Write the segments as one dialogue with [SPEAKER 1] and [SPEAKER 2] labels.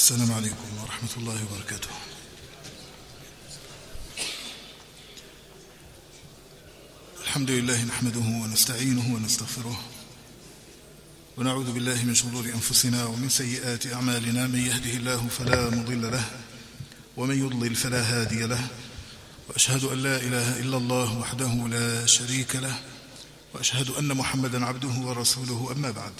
[SPEAKER 1] السلام عليكم ورحمة الله وبركاته. الحمد لله نحمده ونستعينه ونستغفره ونعوذ بالله من شرور أنفسنا ومن سيئات أعمالنا. من يهده الله فلا مضل له ومن يضلل فلا هادي له، وأشهد أن لا إله إلا الله وحده لا شريك له، وأشهد أن محمدا عبده ورسوله. أما بعد،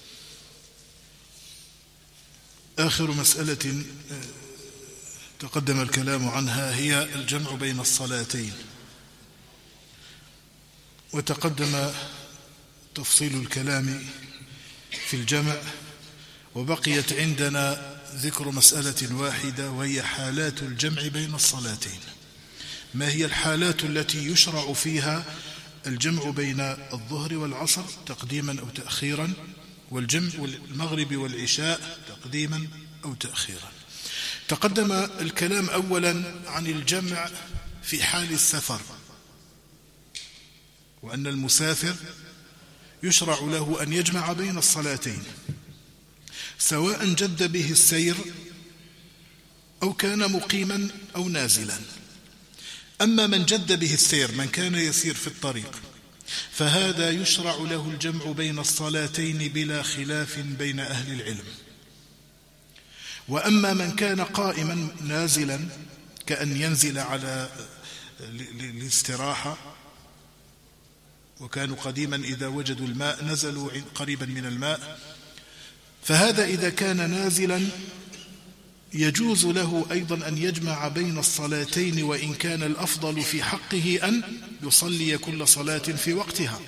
[SPEAKER 1] آخر مسألة تقدم الكلام عنها هي الجمع بين الصلاتين، وتقدم تفصيل الكلام في الجمع، وبقيت عندنا ذكر مسألة واحدة وهي حالات الجمع بين الصلاتين. ما هي الحالات التي يشرع فيها الجمع بين الظهر والعصر تقديما أو تأخيرا، والجمع والمغرب والعشاء تقديما أو تأخيرا؟ تقدم الكلام أولا عن الجمع في حال السفر، وأن المسافر يشرع له أن يجمع بين الصلاتين سواء جد به السير أو كان مقيما أو نازلا. أما من جد به السير، من كان يسير في الطريق، فهذا يشرع له الجمع بين الصلاتين بلا خلاف بين أهل العلم. وأما من كان قائما نازلا، كأن ينزل على الاستراحة، وكانوا قديما إذا وجدوا الماء نزلوا قريبا من الماء، فهذا إذا كان نازلا يجوز له أيضا أن يجمع بين الصلاتين، وإن كان الأفضل في حقه أن يصلي كل صلاة في وقتها.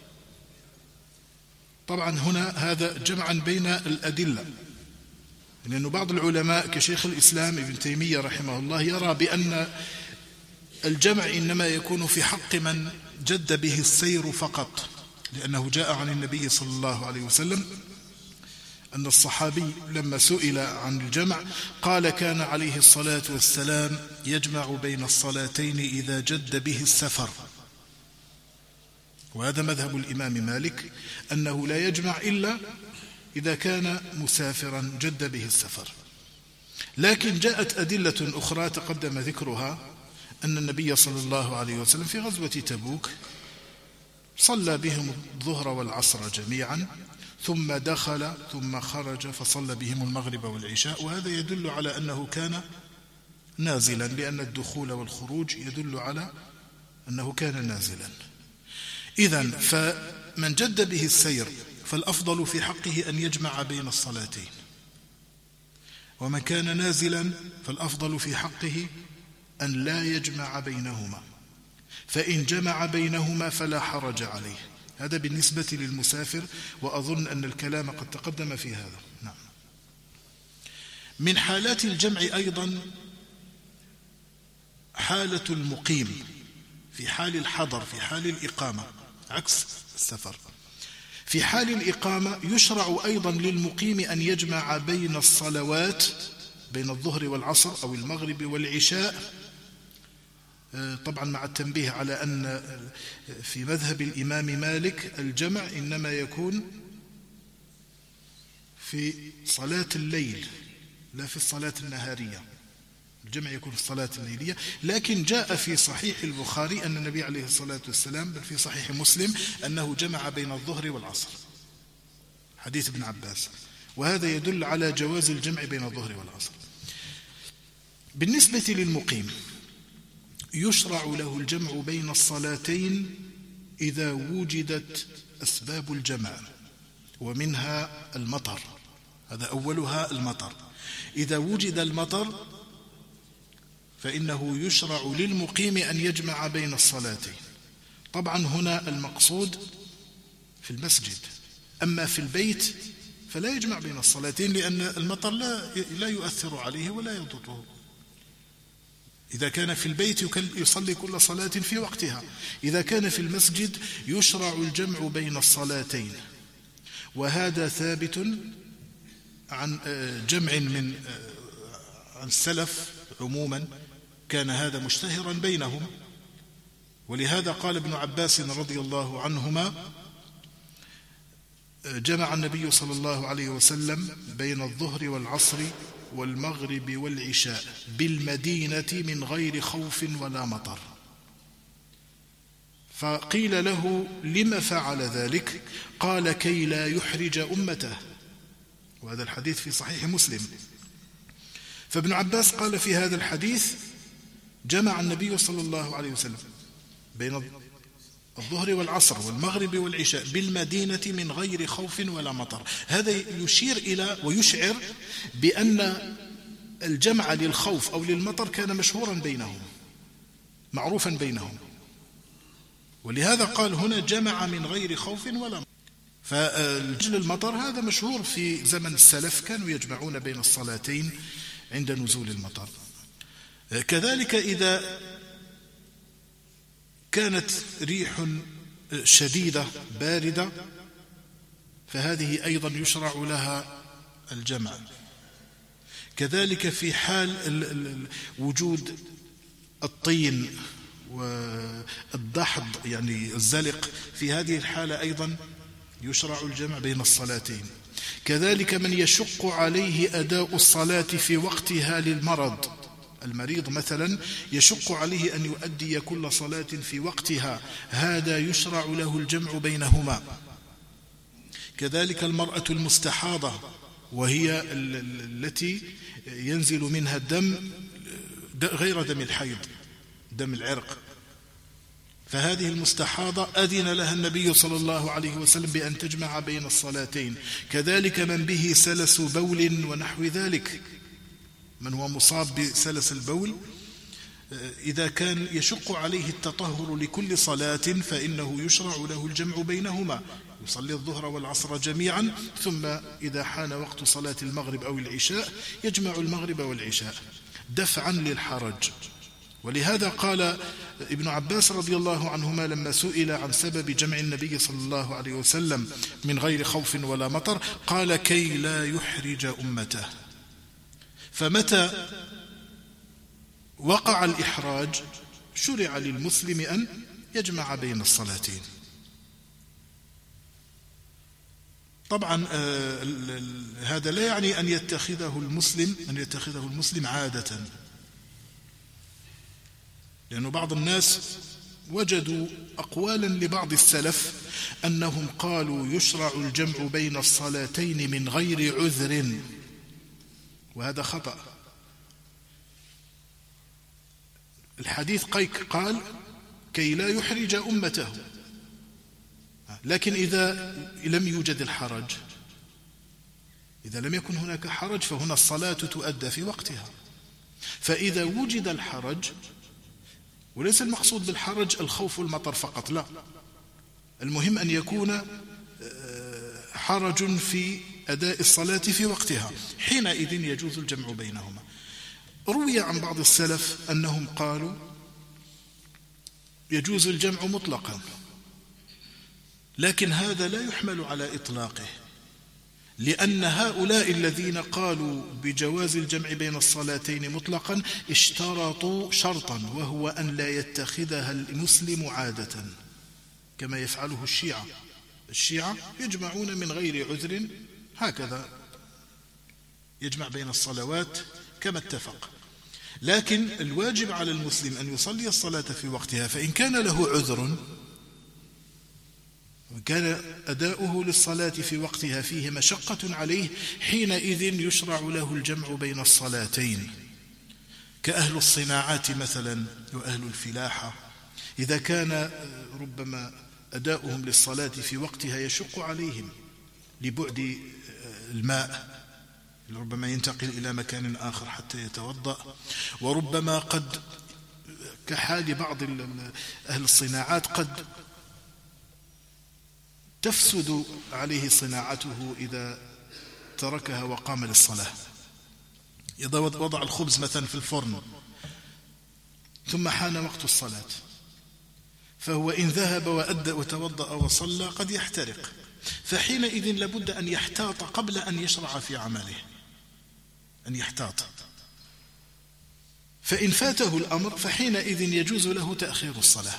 [SPEAKER 1] طبعا هنا هذا جمعا بين الأدلة، لأن بعض العلماء كشيخ الإسلام ابن تيمية رحمه الله يرى بأن الجمع إنما يكون في حق من جد به السير فقط، لأنه جاء عن النبي صلى الله عليه وسلم أن الصحابي لما سئل عن الجمع قال: كان عليه الصلاة والسلام يجمع بين الصلاتين إذا جد به السفر. وهذا مذهب الإمام مالك، أنه لا يجمع إلا إذا كان مسافرا جد به السفر. لكن جاءت أدلة أخرى تقدم ذكرها، أن النبي صلى الله عليه وسلم في غزوة تبوك صلى بهم الظهر والعصر جميعا، ثم دخل ثم خرج فصلى بهم المغرب والعشاء، وهذا يدل على أنه كان نازلا، لأن الدخول والخروج يدل على أنه كان نازلا. إذن فمن جد به السير فالأفضل في حقه أن يجمع بين الصلاتين، ومن كان نازلا فالأفضل في حقه أن لا يجمع بينهما، فإن جمع بينهما فلا حرج عليه. هذا بالنسبة للمسافر، وأظن أن الكلام قد تقدم في هذا. نعم. من حالات الجمع أيضا حالة المقيم في حال الحضر، في حال الإقامة، عكس السفر. في حال الإقامة يشرع أيضا للمقيم أن يجمع بين الصلوات، بين الظهر والعصر أو المغرب والعشاء، طبعا مع التنبيه على أن في مذهب الإمام مالك الجمع إنما يكون في صلاة الليل لا في الصلاة النهارية. الجمع يكون في الصلاة الليلية. لكن جاء في صحيح البخاري أن النبي عليه الصلاة والسلام، بل في صحيح مسلم، أنه جمع بين الظهر والعصر، حديث ابن عباس، وهذا يدل على جواز الجمع بين الظهر والعصر. بالنسبة للمقيم يشرع له الجمع بين الصلاتين إذا وجدت أسباب الجمع، ومنها المطر. هذا أولها المطر. إذا وجد المطر فإنه يشرع للمقيم أن يجمع بين الصلاتين. طبعا هنا المقصود في المسجد، أما في البيت فلا يجمع بين الصلاتين، لأن المطر لا يؤثر عليه ولا يضره. إذا كان في البيت يصلي كل صلاة في وقتها. إذا كان في المسجد يشرع الجمع بين الصلاتين، وهذا ثابت عن جمع عن السلف عموما، كان هذا مشتهرا بينهم. ولهذا قال ابن عباس رضي الله عنهما: جمع النبي صلى الله عليه وسلم بين الظهر والعصر والمغرب والعشاء بالمدينة من غير خوف ولا مطر. فقيل له: لم فعل ذلك؟ قال: كي لا يحرج أمته. وهذا الحديث في صحيح مسلم. فابن عباس قال في هذا الحديث: جمع النبي صلى الله عليه وسلم بين الظهر والعصر والمغرب والعشاء بالمدينة من غير خوف ولا مطر. هذا يشير إلى ويشعر بأن الجمع للخوف أو للمطر كان مشهورا بينهم، معروفا بينهم، ولهذا قال هنا: جمع من غير خوف ولا مطر. فالجل المطر هذا مشهور في زمن السلف، كانوا يجمعون بين الصلاتين عند نزول المطر. كذلك إذا كانت ريح شديدة باردة فهذه أيضا يشرع لها الجمع. كذلك في حال وجود الطين والضحض يعني الزلق، في هذه الحالة أيضا يشرع الجمع بين الصلاتين. كذلك من يشق عليه أداء الصلاة في وقتها للمرض، المريض مثلا يشق عليه أن يؤدي كل صلاة في وقتها، هذا يشرع له الجمع بينهما. كذلك المرأة المستحاضة، وهي التي ينزل منها الدم غير دم الحيض، دم العرق، فهذه المستحاضة أذن لها النبي صلى الله عليه وسلم بأن تجمع بين الصلاتين. كذلك من به سلس بول ونحو ذلك، من هو مصاب بسلس البول، إذا كان يشق عليه التطهر لكل صلاة فإنه يشرع له الجمع بينهما، يصلي الظهر والعصر جميعا، ثم إذا حان وقت صلاة المغرب أو العشاء يجمع المغرب والعشاء دفعا للحرج. ولهذا قال ابن عباس رضي الله عنهما لما سئل عن سبب جمع النبي صلى الله عليه وسلم من غير خوف ولا مطر، قال: كي لا يحرج أمته. فمتى وقع الإحراج شرع للمسلم أن يجمع بين الصلاتين. طبعا هذا لا يعني أن يتخذه المسلم عادة، لأن بعض الناس وجدوا أقوالا لبعض السلف أنهم قالوا يشرع الجمع بين الصلاتين من غير عذر، وهذا خطأ. الحديث قال: كي لا يحرج أمته، لكن إذا لم يوجد الحرج، إذا لم يكن هناك حرج فهنا الصلاة تؤدى في وقتها. فإذا وجد الحرج، وليس المقصود بالحرج الخوف والمطر فقط، لا، المهم أن يكون حرج في أداء الصلاة في وقتها، حينئذ يجوز الجمع بينهما. روي عن بعض السلف أنهم قالوا يجوز الجمع مطلقا، لكن هذا لا يحمل على إطلاقه، لأن هؤلاء الذين قالوا بجواز الجمع بين الصلاتين مطلقا اشترطوا شرطا، وهو أن لا يتخذها المسلم عادة كما يفعله الشيعة يجمعون من غير عذر، هكذا يجمع بين الصلوات كما اتفق. لكن الواجب على المسلم أن يصلي الصلاة في وقتها، فإن كان له عذر وكان أداؤه للصلاة في وقتها فيه مشقة عليه، حينئذ يشرع له الجمع بين الصلاتين، كأهل الصناعات مثلا وأهل الفلاحة، إذا كان ربما أداؤهم للصلاة في وقتها يشق عليهم لبعد الماء، ربما ينتقل إلى مكان آخر حتى يتوضأ، وربما قد كحال بعض أهل الصناعات قد تفسد عليه صناعته إذا تركها وقام للصلاة. إذا وضع الخبز مثلا في الفرن ثم حان وقت الصلاة، فهو إن ذهب وأدى وتوضأ وصلى قد يحترق، فحينئذ لابد أن يحتاط قبل أن يشرع في عمله، أن يحتاط. فإن فاته الأمر فحينئذ يجوز له تأخير الصلاة.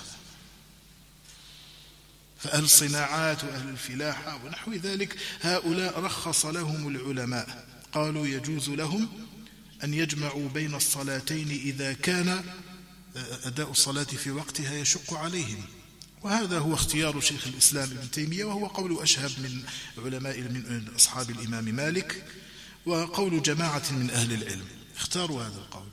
[SPEAKER 1] فأهل الصناعات وأهل الفلاحة ونحو ذلك هؤلاء رخص لهم العلماء، قالوا يجوز لهم أن يجمعوا بين الصلاتين إذا كان أداء الصلاة في وقتها يشق عليهم، وهذا هو اختيار شيخ الإسلام ابن تيمية، وهو قول أشهب من علماء من أصحاب الإمام مالك، وقول جماعة من أهل العلم اختاروا هذا القول.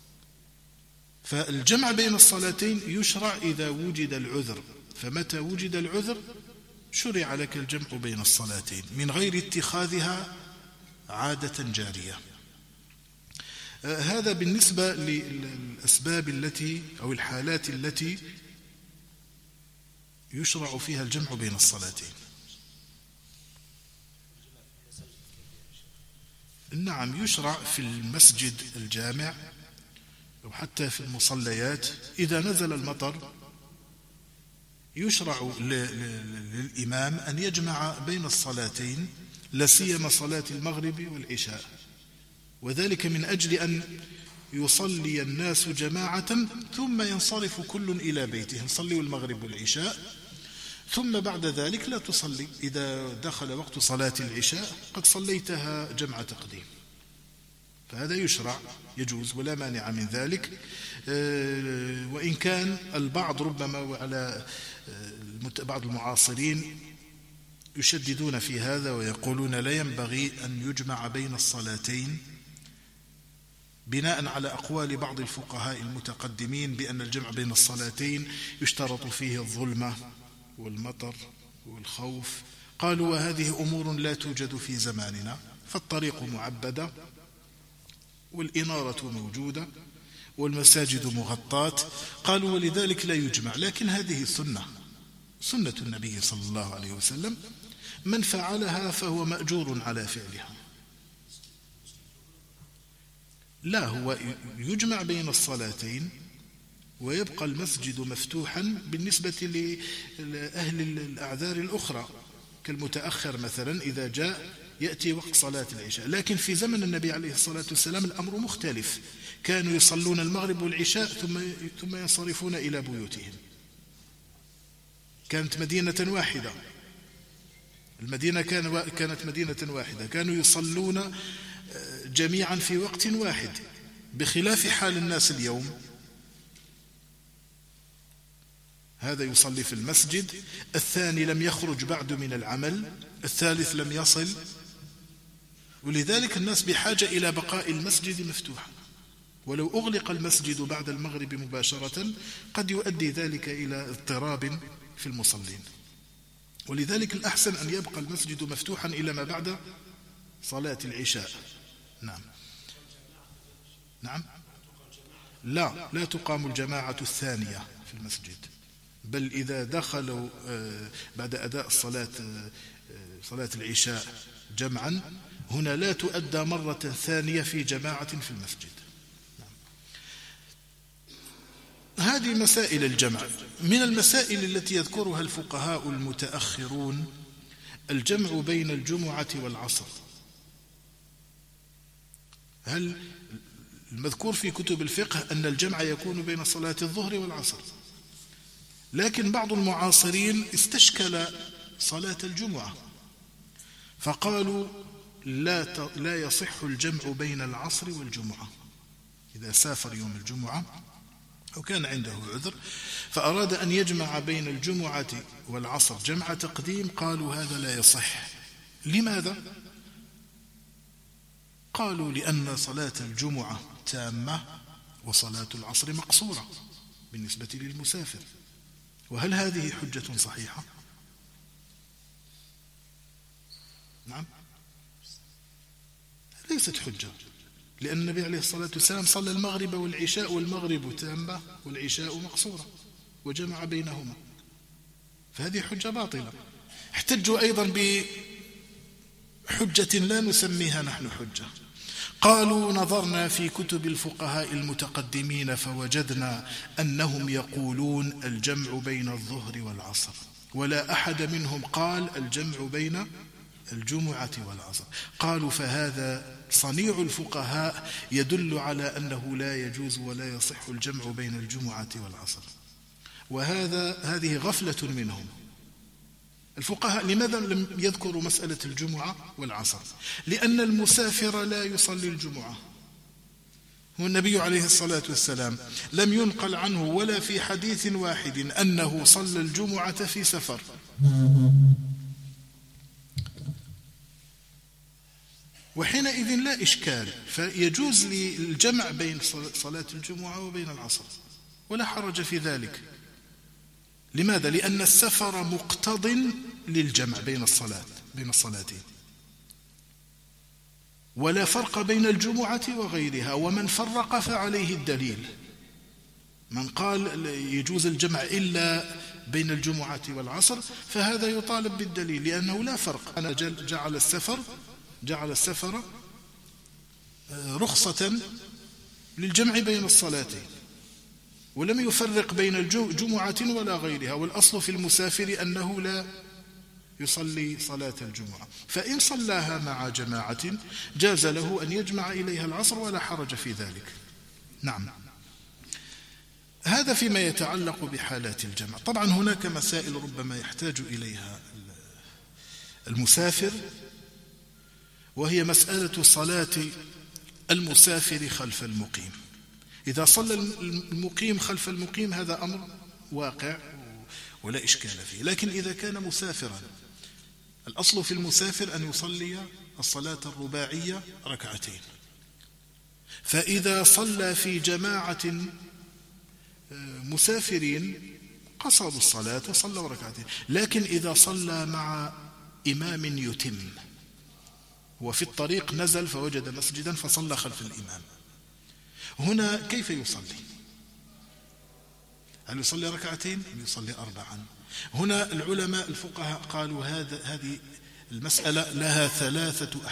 [SPEAKER 1] فالجمع بين الصلاتين يشرع إذا وجد العذر، فمتى وجد العذر شرع لك الجمع بين الصلاتين من غير اتخاذها عادة جارية. هذا بالنسبة للأسباب التي أو الحالات التي يشرع فيها الجمع بين الصلاتين. نعم، يشرع في المسجد الجامع أو حتى في المصليات إذا نزل المطر يشرع للإمام أن يجمع بين الصلاتين، لا سيما صلاة المغرب والعشاء، وذلك من أجل أن يصلي الناس جماعة ثم ينصرف كل إلى بيته، يصلي المغرب والعشاء ثم بعد ذلك لا تصلي، إذا دخل وقت صلاة العشاء قد صليتها جمع تقديم، فهذا يشرع يجوز ولا مانع من ذلك. وإن كان البعض ربما وعلى بعض المعاصرين يشددون في هذا ويقولون لا ينبغي أن يجمع بين الصلاتين، بناء على أقوال بعض الفقهاء المتقدمين بأن الجمع بين الصلاتين يشترط فيه الظلمة والمطر والخوف. قالوا وهذه أمور لا توجد في زماننا، فالطريق معبدة والإنارة موجودة والمساجد مغطاة، قالوا ولذلك لا يجمع. لكن هذه سنة النبي صلى الله عليه وسلم، من فعلها فهو مأجور على فعلها. لا، هو يجمع بين الصلاتين ويبقى المسجد مفتوحا بالنسبة لأهل الأعذار الأخرى كالمتأخر مثلا، إذا جاء يأتي وقت صلاة العشاء. لكن في زمن النبي عليه الصلاة والسلام الأمر مختلف، كانوا يصلون المغرب والعشاء ثم ينصرفون إلى بيوتهم. كانت مدينة واحدة، المدينة كانت مدينة واحدة، كانوا يصلون جميعا في وقت واحد، بخلاف حال الناس اليوم. هذا يصلي في المسجد، الثاني لم يخرج بعد من العمل، الثالث لم يصل، ولذلك الناس بحاجة إلى بقاء المسجد مفتوحا، ولو أغلق المسجد بعد المغرب مباشرة قد يؤدي ذلك إلى اضطراب في المصلين، ولذلك الأحسن أن يبقى المسجد مفتوحا إلى ما بعد صلاة العشاء. نعم لا تقام الجماعة الثانية في المسجد، بل إذا دخلوا بعد أداء صلاة العشاء جمعا هنا لا تؤدى مرة ثانية في جماعة في المسجد. هذه مسائل الجمع. من المسائل التي يذكرها الفقهاء المتأخرون الجمع بين الجمعة والعصر. هل المذكور في كتب الفقه أن الجمع يكون بين صلاة الظهر والعصر، لكن بعض المعاصرين استشكل صلاة الجمعة فقالوا لا يصح الجمع بين العصر والجمعة. إذا سافر يوم الجمعة أو كان عنده عذر فأراد أن يجمع بين الجمعة والعصر جمع تقديم، قالوا هذا لا يصح. لماذا؟ قالوا لأن صلاة الجمعة تامة وصلاة العصر مقصورة بالنسبة للمسافر. وهل هذه حجة صحيحة؟ نعم، ليست حجة، لأن النبي عليه الصلاة والسلام صلى المغرب والعشاء، والمغرب تامة والعشاء مقصورة وجمع بينهما، فهذه حجة باطلة. احتجوا أيضا بحجة لا نسميها نحن حجة، قالوا نظرنا في كتب الفقهاء المتقدمين فوجدنا أنهم يقولون الجمع بين الظهر والعصر، ولا أحد منهم قال الجمع بين الجمعة والعصر. قالوا فهذا صنيع الفقهاء يدل على أنه لا يجوز ولا يصح الجمع بين الجمعة والعصر، هذه غفلة منهم. الفقهاء لماذا لم يذكروا مسألة الجمعة والعصر؟ لأن المسافر لا يصلي الجمعة والنبي عليه الصلاة والسلام لم ينقل عنه ولا في حديث واحد أنه صلى الجمعة في سفر. وحينئذ لا إشكال، فيجوز الجمع بين صلاة الجمعة وبين العصر ولا حرج في ذلك. لماذا؟ لأن السفر مقتض للجمع بين الصلاتين، ولا فرق بين الجمعة وغيرها. ومن فرق فعليه الدليل. من قال يجوز الجمع إلا بين الجمعة والعصر فهذا يطالب بالدليل، لأنه لا فرق. أنا جعل السفر رخصة للجمع بين الصلاتين، ولم يفرق بين الجمعة ولا غيرها. والأصل في المسافر أنه لا يصلي صلاة الجمعة، فإن صلاها مع جماعة جاز له أن يجمع إليها العصر ولا حرج في ذلك. نعم، هذا فيما يتعلق بحالات الجمع. طبعا هناك مسائل ربما يحتاج إليها المسافر، وهي مسألة صلاة المسافر خلف المقيم. إذا صلى المقيم خلف المقيم هذا أمر واقع ولا إشكال فيه. لكن إذا كان مسافرا، الأصل في المسافر أن يصلي الصلاة الرباعية ركعتين، فإذا صلى في جماعة مسافرين قصروا الصلاة وصلوا ركعتين. لكن إذا صلى مع إمام يتم، وفي الطريق نزل فوجد مسجدا فصلى خلف الإمام، هنا كيف يصلي؟ هل يصلي ركعتين أم يصلي 4؟ هنا العلماء الفقهاء قالوا هذه المسألة لها ثلاثة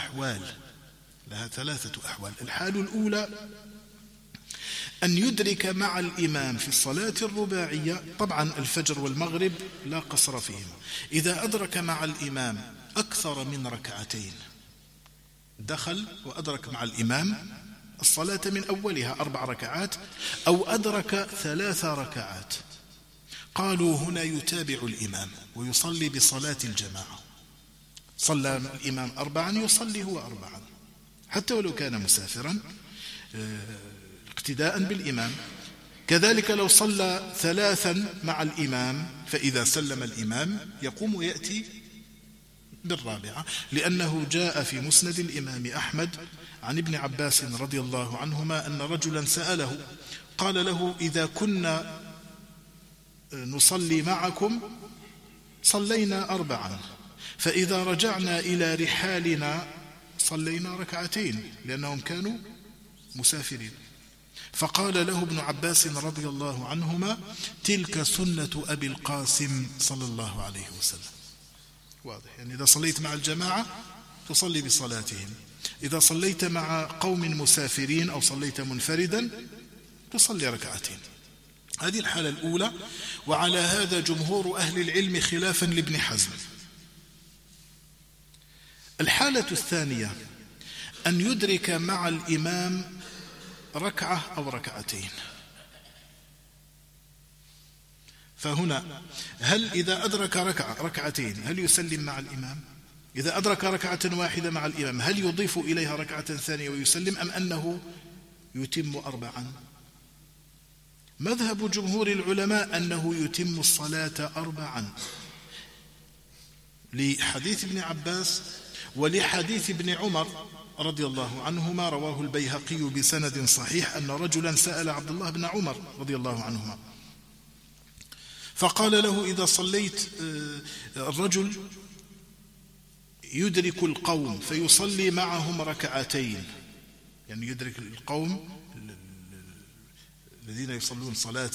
[SPEAKER 1] أحوال. الحال الأولى أن يدرك مع الإمام في الصلاة الرباعية، طبعا الفجر والمغرب لا قصر فيهما، إذا أدرك مع الإمام أكثر من ركعتين، دخل وأدرك مع الإمام الصلاة من أولها 4 ركعات أو أدرك 3 ركعات، قالوا هنا يتابع الإمام ويصلي بصلاة الجماعة. صلى الإمام 4 يصلي هو 4 حتى ولو كان مسافرا اقتداء بالإمام. كذلك لو صلى 3 مع الإمام، فإذا سلم الإمام يقوم ويأتي بالرابعة، لأنه جاء في مسند الإمام أحمد عن ابن عباس رضي الله عنهما أن رجلا سأله قال له: إذا كنا نصلي معكم صلينا 4، فإذا رجعنا إلى رحالنا صلينا 2 لأنهم كانوا مسافرين. فقال له ابن عباس رضي الله عنهما: تلك سنة أبي القاسم صلى الله عليه وسلم. واضح، يعني إذا صليت مع الجماعة تصلي بصلاتهم، إذا صليت مع قوم مسافرين أو صليت منفردا تصلي 2. هذه الحالة الأولى، وعلى هذا جمهور أهل العلم خلافا لابن حزم. الحالة الثانية أن يدرك مع الإمام 1 أو 2. فهنا هل إذا أدرك 2 هل يسلم مع الإمام؟ إذا أدرك 1 مع الإمام هل يضيف إليها 2 ثانية ويسلم، أم أنه يتم 4؟ مذهب جمهور العلماء أنه يتم الصلاة 4 لحديث ابن عباس ولحديث ابن عمر رضي الله عنهما، رواه البيهقي بسند صحيح أن رجلا سأل عبد الله بن عمر رضي الله عنهما فقال له: إذا صليت، الرجل يدرك القوم فيصلي معهم 2، يعني يدرك القوم الذين يصلون صلاة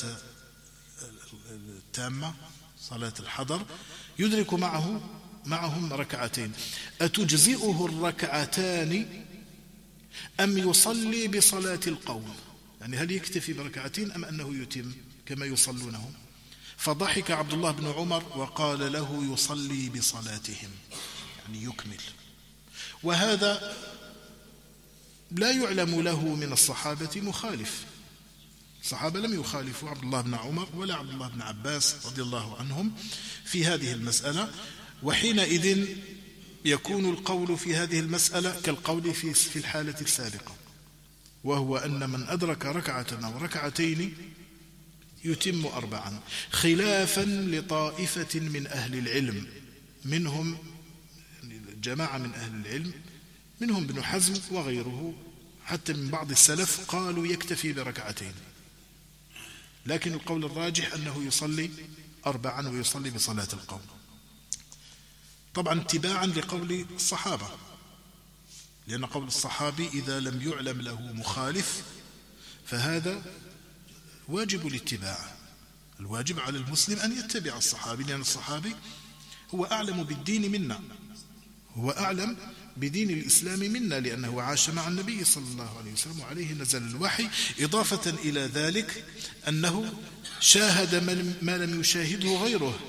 [SPEAKER 1] التامة صلاة الحضر، يدرك معهم 2، أتجزئه 2 أم يصلي بصلاة القوم؟ يعني هل يكتفي ب2 أم أنه يتم كما يصلونهم؟ فضحك عبد الله بن عمر وقال له: يصلي بصلاتهم، يعني يكمل. وهذا لا يعلم له من الصحابة مخالف، الصحابة لم يخالفوا عبد الله بن عمر ولا عبد الله بن عباس رضي الله عنهم في هذه المسألة. وحينئذ يكون القول في هذه المسألة كالقول في الحالة السابقة، وهو أن من أدرك ركعة أو ركعتين يتم 4 خلافا لطائفة من أهل العلم، منهم جماعة من أهل العلم، منهم ابن حزم وغيره، حتى من بعض السلف قالوا يكتفي بركعتين، لكن القول الراجح أنه يصلي 4 ويصلي بصلاة القوم، طبعا اتباعا لقول الصحابة، لأن قول الصحابي إذا لم يعلم له مخالف فهذا واجب الاتباع. الواجب على المسلم أن يتبع الصحابي، لأن الصحابي هو أعلم بالدين منا، هو أعلم بدين الإسلام منا، لأنه عاش مع النبي صلى الله عليه وسلم وعليه نزل الوحي، إضافة إلى ذلك أنه شاهد ما لم يشاهده غيره.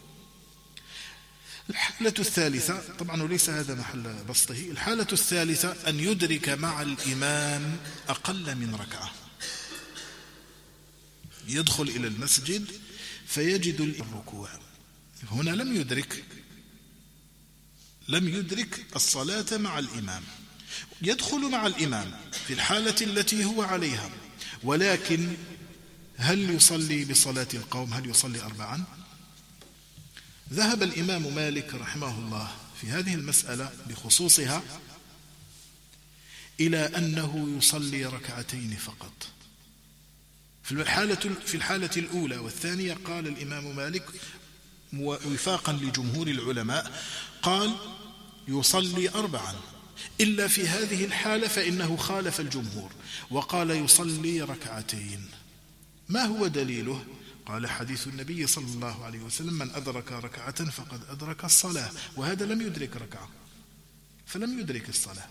[SPEAKER 1] الحالة الثالثة، طبعا وليس هذا محل بسطه، الحالة الثالثة أن يدرك مع الإمام أقل من ركعة، يدخل إلى المسجد فيجد الركوع، هنا لم يدرك الصلاة مع الإمام، يدخل مع الإمام في الحالة التي هو عليها، ولكن هل يصلي بصلاة القوم؟ هل يصلي 4؟ ذهب الإمام مالك رحمه الله في هذه المسألة بخصوصها إلى أنه يصلي ركعتين فقط. في الحالة الأولى والثانية قال الإمام مالك وفاقا لجمهور العلماء قال يصلي 4، إلا في هذه الحالة فإنه خالف الجمهور وقال يصلي ركعتين. ما هو دليله؟ قال حديث النبي صلى الله عليه وسلم من أدرك ركعة فقد أدرك الصلاة، وهذا لم يدرك ركعة فلم يدرك الصلاة.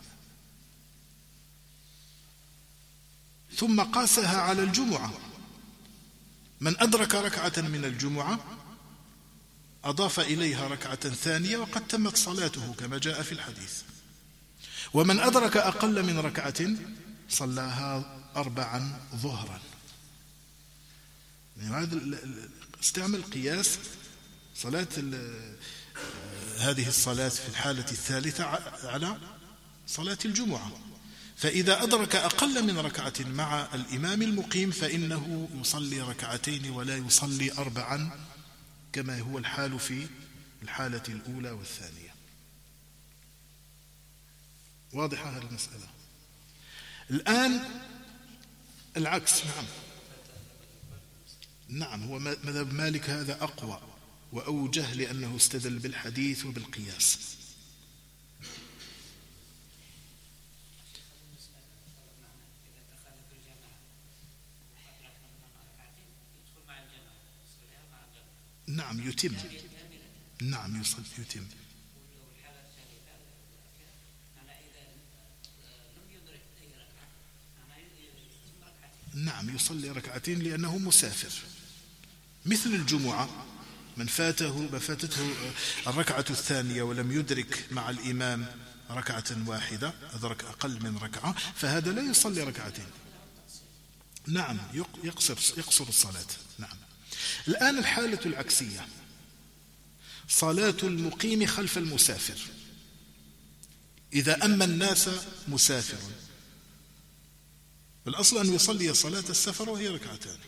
[SPEAKER 1] ثم قاسها على الجمعة، من أدرك ركعة من الجمعة أضاف إليها ركعة ثانية وقد تمت صلاته كما جاء في الحديث، ومن أدرك أقل من ركعة صلاها 4 ظهرا. يعني هذا استعمل قياس صلاة هذه الصلاة في الحالة الثالثة على صلاة الجمعة، فإذا أدرك أقل من ركعة مع الإمام المقيم فإنه يصلي ركعتين ولا يصلي 4 كما هو الحال في الحالة الأولى والثانية. واضحة هذه المسألة. الآن العكس. نعم هو مذهب مالك هذا أقوى وأوجه، لأنه استدل بالحديث وبالقياس. نعم يتم، نعم يتم. نعم يصلي ركعتين لأنه مسافر، مثل الجمعة من فاتته الركعة الثانية ولم يدرك مع الإمام ركعة واحدة، أدرك أقل من ركعة، فهذا لا يصلي ركعتين. نعم يقصر الصلاة. نعم. الآن الحالة العكسية، صلاة المقيم خلف المسافر. إذا أما الناس مسافر، الأصل أن يصلي صلاة السفر وهي ركعتان،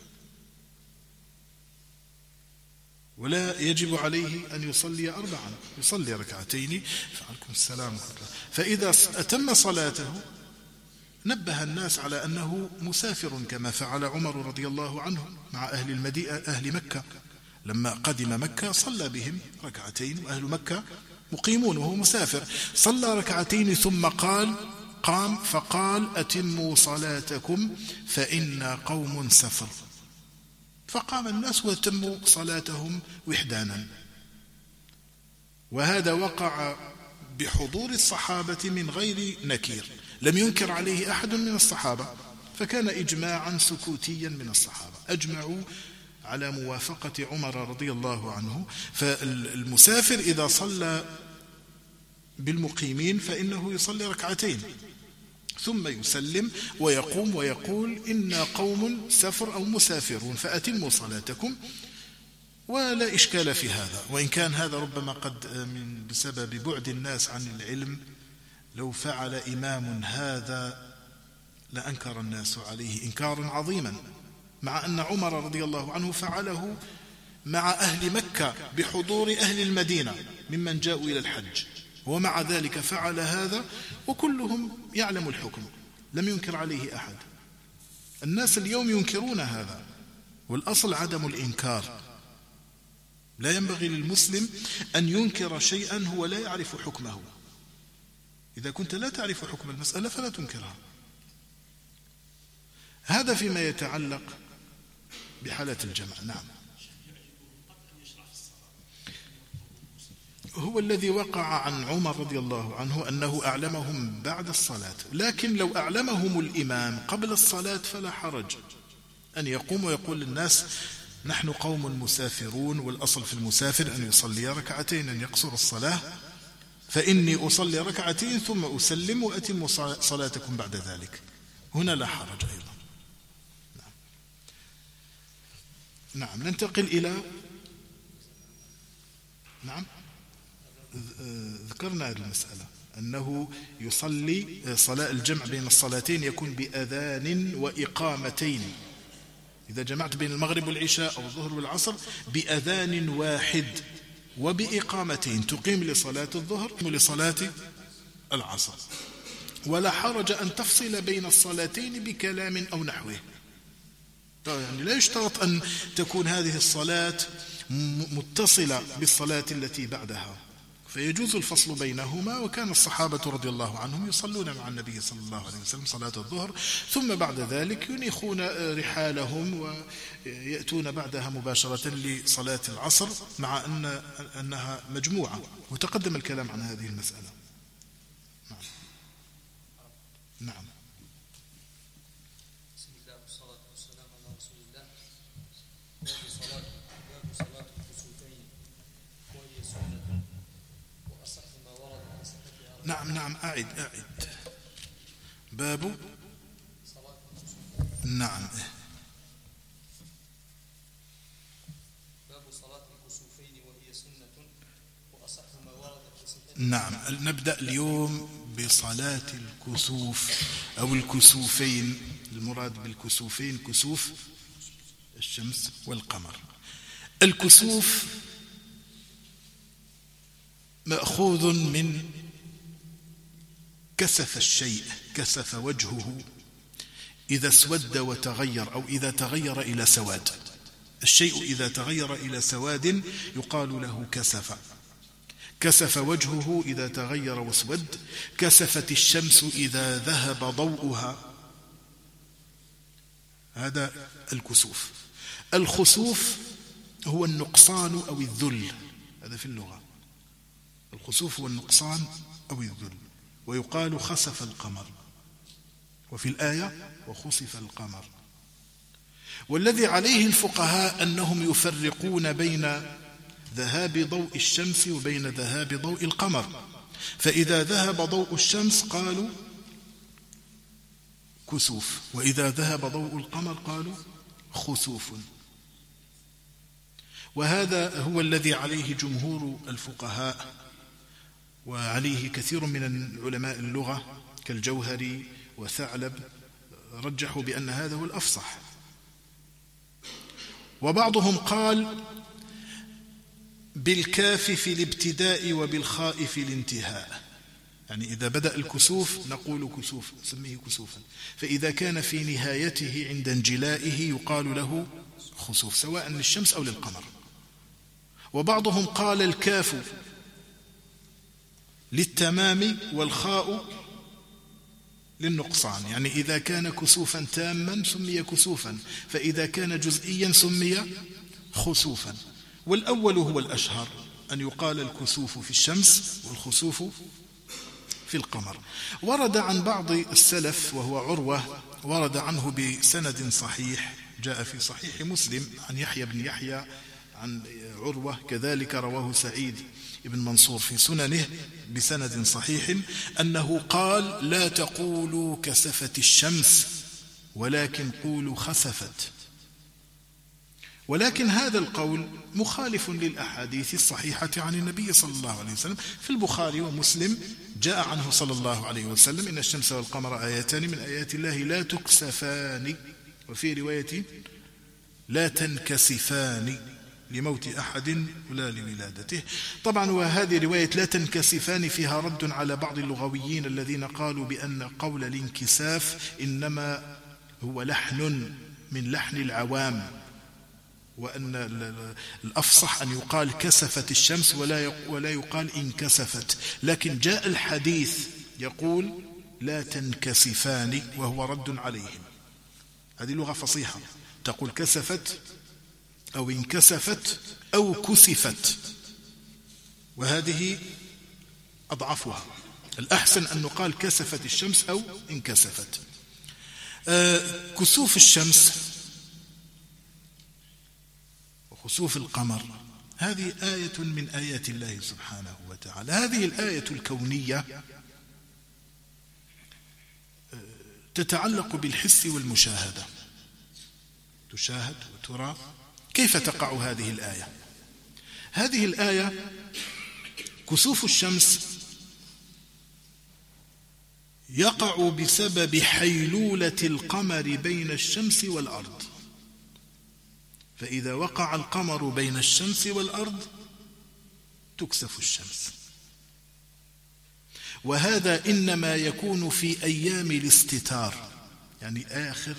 [SPEAKER 1] ولا يجب عليه أن يصلي 4، يصلي ركعتين. فعليكم السلام. فإذا أتم صلاته نبه الناس على أنه مسافر، كما فعل عمر رضي الله عنه مع أهل مكة، لما قدم مكة صلى بهم ركعتين وأهل مكة مقيمون وهو مسافر، صلى ركعتين ثم قام فقال أتموا صلاتكم فإنا قوم سفر، فقام الناس وتموا صلاتهم وحدانا. وهذا وقع بحضور الصحابة من غير نكير، لم ينكر عليه أحد من الصحابة، فكان إجماعا سكوتيا من الصحابة، أجمعوا على موافقة عمر رضي الله عنه. فالمسافر إذا صلى بالمقيمين فإنه يصلي ركعتين ثم يسلم ويقوم ويقول إنا قوم سفر أو مسافرون فأتموا صلاتكم، ولا إشكال في هذا. وإن كان هذا ربما قد بسبب بعد الناس عن العلم، لو فعل إمام هذا لأنكر الناس عليه إنكارا عظيما، مع أن عمر رضي الله عنه فعله مع أهل مكة بحضور أهل المدينة ممن جاءوا إلى الحج، ومع ذلك فعل هذا وكلهم يعلم الحكم، لم ينكر عليه أحد. الناس اليوم ينكرون هذا، والأصل عدم الإنكار. لا ينبغي للمسلم أن ينكر شيئا هو لا يعرف حكمه. إذا كنت لا تعرف حكم المسألة فلا تنكرها. هذا فيما يتعلق بحالة الجمع. نعم، هو الذي وقع عن عمر رضي الله عنه أنه أعلمهم بعد الصلاة، لكن لو أعلمهم الإمام قبل الصلاة فلا حرج أن يقوم ويقول للناس نحن قوم مسافرون، والأصل في المسافر أن يصلي ركعتين، أن يقصر الصلاة، فإني أصلي ركعتين ثم أسلم وأتم صلاتكم بعد ذلك. هنا لا حرج أيضا. نعم، ننتقل إلى نعم، ذكرنا المسألة أنه يصلي صلاة الجمع بين الصلاتين يكون بأذان وإقامتين. إذا جمعت بين المغرب والعشاء أو الظهر والعصر بأذان واحد وبإقامتين، تقيم لصلاة الظهر ولصلاة العصر، ولا حرج أن تفصل بين الصلاتين بكلام أو نحوه. يعني لا يشترط أن تكون هذه الصلاة متصلة بالصلاة التي بعدها، فيجوز الفصل بينهما. وكان الصحابة رضي الله عنهم يصلون مع النبي صلى الله عليه وسلم صلاة الظهر، ثم بعد ذلك ينيخون رحالهم ويأتون بعدها مباشرة لصلاة العصر، مع أنها مجموعة، وتقدم الكلام عن هذه المسألة. نعم. نعم. نعم أعد باب. نعم، باب صلاة الكسوفين وهي سنة وأصح ما ورد في صحيح. نعم، نبدأ اليوم بصلاة الكسوف أو الكسوفين. المراد بالكسوفين كسوف الشمس والقمر. الكسوف مأخوذ من كسف الشيء، كسف وجهه إذا اسود وتغير، أو إذا تغير إلى سواد. الشيء إذا تغير إلى سواد يقال له كسف. كسف وجهه إذا تغير واسود. كسفت الشمس إذا ذهب ضوءها. هذا الكسوف. الخسوف هو النقصان أو الذل، هذا في اللغة. الخسوف هو النقصان أو الذل، ويقال خسف القمر، وفي الآية وخسف القمر. والذي عليه الفقهاء أنهم يفرقون بين ذهاب ضوء الشمس وبين ذهاب ضوء القمر، فإذا ذهب ضوء الشمس قالوا كسوف، وإذا ذهب ضوء القمر قالوا خسوف. وهذا هو الذي عليه جمهور الفقهاء، وعليه كثير من علماء اللغة كالجوهري وثعلب، رجحوا بأن هذا هو الأفصح. وبعضهم قال بالكاف في الابتداء وبالخاء في الانتهاء، يعني إذا بدأ الكسوف نقول كسوف، نسميه كسوفا، فإذا كان في نهايته عند انجلائه يقال له خسوف، سواء للشمس أو للقمر. وبعضهم قال الكاف للتمام والخاء للنقصان، يعني إذا كان كسوفا تاما سمي كسوفا، فإذا كان جزئيا سمي خسوفا. والأول هو الأشهر، أن يقال الكسوف في الشمس والخسوف في القمر. ورد عن بعض السلف وهو عروة، ورد عنه بسند صحيح، جاء في صحيح مسلم عن يحيى بن يحيى عن عروة، كذلك رواه سعيد ابن منصور في سننه بسند صحيح، أنه قال لا تقولوا كسفت الشمس ولكن قولوا خسفت. ولكن هذا القول مخالف للأحاديث الصحيحة عن النبي صلى الله عليه وسلم. في البخاري ومسلم جاء عنه صلى الله عليه وسلم: إن الشمس والقمر آيتان من آيات الله لا تكسفان، وفي رواية لا تنكسفان لموت أحد ولا لولادته. طبعا وهذه رواية لا تنكسفان فيها رد على بعض اللغويين الذين قالوا بأن قول الانكساف إنما هو لحن من لحن العوام، وأن الأفصح أن يقال كسفت الشمس ولا يقال انكسفت. لكن جاء الحديث يقول لا تنكسفان وهو رد عليهم. هذه لغة فصيحة، تقول كسفت أو انكسفت أو كسفت، وهذه أضعفها. الأحسن أن نقال كسفت الشمس أو انكسفت. كسوف الشمس وخسوف القمر هذه آية من آيات الله سبحانه وتعالى. هذه الآية الكونية تتعلق بالحس والمشاهدة، تشاهد وترى. كيف تقع هذه الآية؟ هذه الآية كسوف الشمس يقع بسبب حيلولة القمر بين الشمس والأرض، فإذا وقع القمر بين الشمس والأرض تكسف الشمس، وهذا إنما يكون في أيام الاستتار، يعني آخر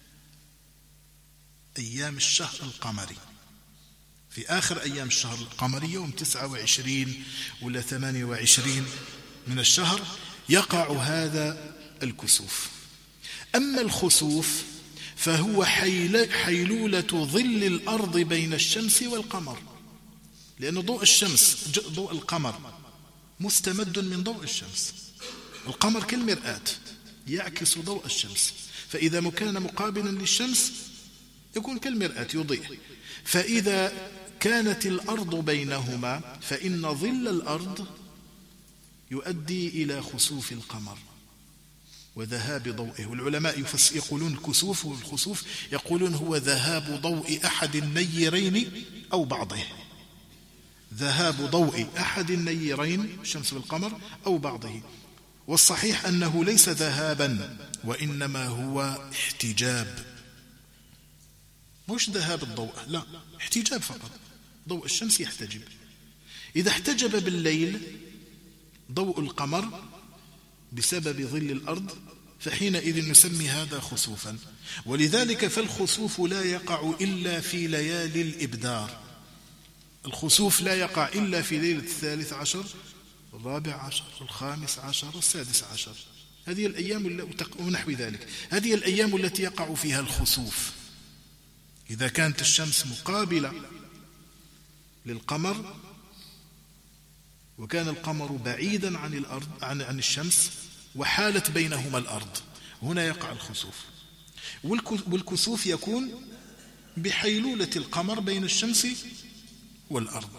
[SPEAKER 1] أيام الشهر القمري. في آخر أيام الشهر القمري يوم 29 ولا 28 من الشهر يقع هذا الكسوف. أما الخسوف فهو حيلولة ظل الأرض بين الشمس والقمر، لأن ضوء الشمس ضوء القمر مستمد من ضوء الشمس. القمر كالمرآة يعكس ضوء الشمس، فإذا كان مقابلا للشمس يكون كالمرآة يضيء. فإذا كانت الأرض بينهما فإن ظل الأرض يؤدي إلى خسوف القمر وذهاب ضوئه. والعلماء يقولون الكسوف والخسوف يقولون هو ذهاب ضوء أحد النيرين أو بعضه، ذهاب ضوء أحد النيرين الشمس والقمر أو بعضه. والصحيح أنه ليس ذهابا وإنما هو احتجاب، مش ذهاب الضوء، لا، احتجاب فقط. ضوء الشمس يحتجب. إذا احتجب بالليل ضوء القمر بسبب ظل الأرض فحينئذ نسمي هذا خسوفا. ولذلك فالخسوف لا يقع إلا في ليالي الإبدار. الخسوف لا يقع إلا في ليلة 13 14 15 16 هذه الأيام ونحو ذلك. هذه الأيام التي يقع فيها الخسوف. إذا كانت الشمس مقابلة للقمر وكان القمر بعيدا عن الأرض عن الشمس وحالت بينهما الأرض، هنا يقع الخسوف. والكسوف يكون بحيلولة القمر بين الشمس والأرض.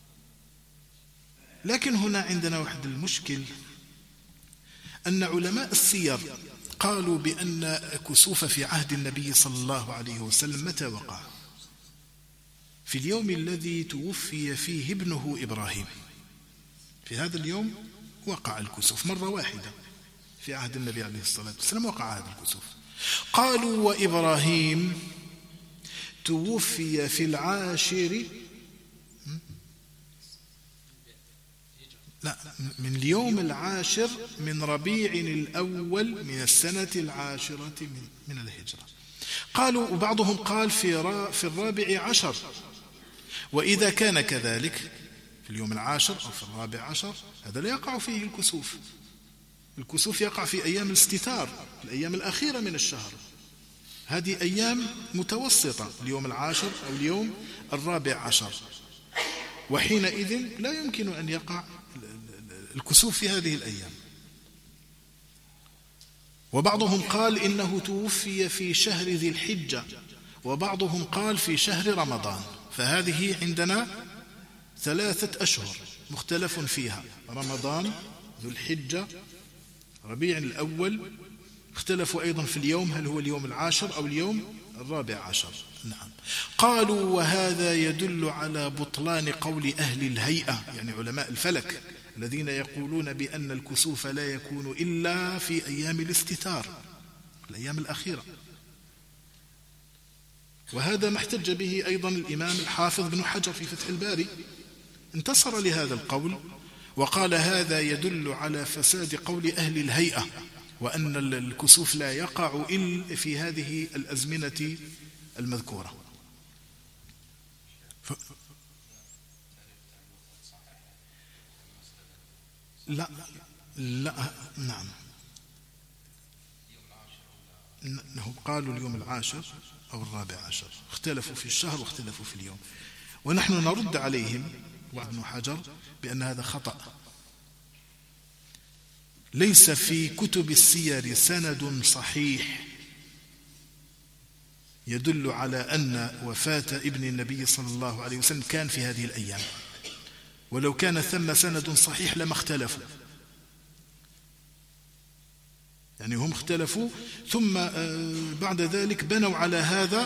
[SPEAKER 1] لكن هنا عندنا واحد المشكل، أن علماء السير قالوا بأن كسوف في عهد النبي صلى الله عليه وسلم متى وقع؟ في اليوم الذي توفي فيه ابنه إبراهيم. في هذا اليوم وقع الكسوف مرة واحدة في عهد النبي عليه الصلاة والسلام، وقع هذا الكسوف. قالوا وإبراهيم توفي في 10 من اليوم 10 من ربيع الأول من السنة 10 من الهجرة. قالوا وبعضهم قال في 14، وإذا كان كذلك في اليوم 10 أو في 14 هذا لا يقع فيه الكسوف. الكسوف يقع في أيام الاستتار، الأيام الأخيرة من الشهر. هذه أيام متوسطة، اليوم 10 أو اليوم 14، وحينئذ لا يمكن أن يقع الكسوف في هذه الأيام. وبعضهم قال إنه توفي في شهر ذي الحجة، وبعضهم قال في شهر رمضان. فهذه عندنا 3 أشهر مختلف فيها: رمضان، ذو الحجة، ربيع الأول. اختلفوا أيضا في اليوم، هل هو اليوم 10 أو اليوم 14. نعم. قالوا وهذا يدل على بطلان قول أهل الهيئة، يعني علماء الفلك الذين يقولون بأن الكسوف لا يكون إلا في أيام الاستتار، الأيام الأخيرة. وهذا ما احتج به أيضا الإمام الحافظ بن حجر في فتح الباري، انتصر لهذا القول وقال هذا يدل على فساد قول أهل الهيئة، وأن الكسوف لا يقع إلا في هذه الأزمنة المذكورة. لا نعم، هم قالوا اليوم 10 أو 14، اختلفوا في الشهر واختلفوا في اليوم، ونحن نرد عليهم وابن حجر بأن هذا خطأ. ليس في كتب السير سند صحيح يدل على أن وفاة ابن النبي صلى الله عليه وسلم كان في هذه الأيام، ولو كان ثم سند صحيح لما اختلفوا، يعني هم اختلفوا ثم بعد ذلك بنوا على هذا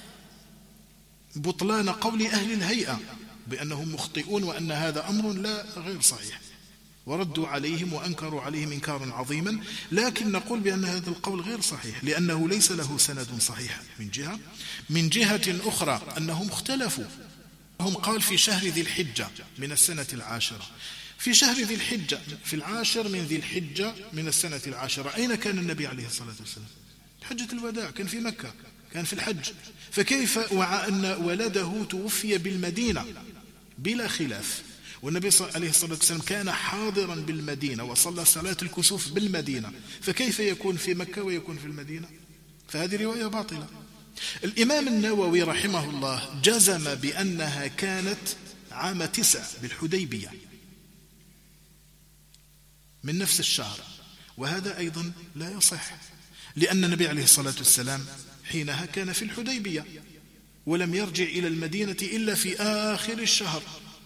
[SPEAKER 1] بطلان قول أهل الهيئة بأنهم مخطئون وأن هذا أمر لا غير صحيح، وردوا عليهم وأنكروا عليهم إنكارا عظيما. لكن نقول بأن هذا القول غير صحيح لأنه ليس له سند صحيح من جهة أخرى أنهم اختلفوا. هم قال في شهر ذي الحجة من السنة 10، في شهر ذي الحجة في 10 من ذي الحجة من السنة 10 أين كان النبي عليه الصلاة والسلام؟ حجة الوداع، كان في مكة، كان في الحج، فكيف وأن ولده توفي بالمدينة بلا خلاف، والنبي عليه الصلاة والسلام كان حاضرا بالمدينة وصلى صلاة الكسوف بالمدينة، فكيف يكون في مكة ويكون في المدينة؟ فهذه رواية باطلة. الإمام النووي رحمه الله جزم بأنها كانت عام 9 بالحديبية من نفس الشهر، وهذا أيضا لا يصح، لأن النبي عليه الصلاة والسلام حينها كان في الحديبية ولم يرجع إلى المدينة إلا في آخر الشهر.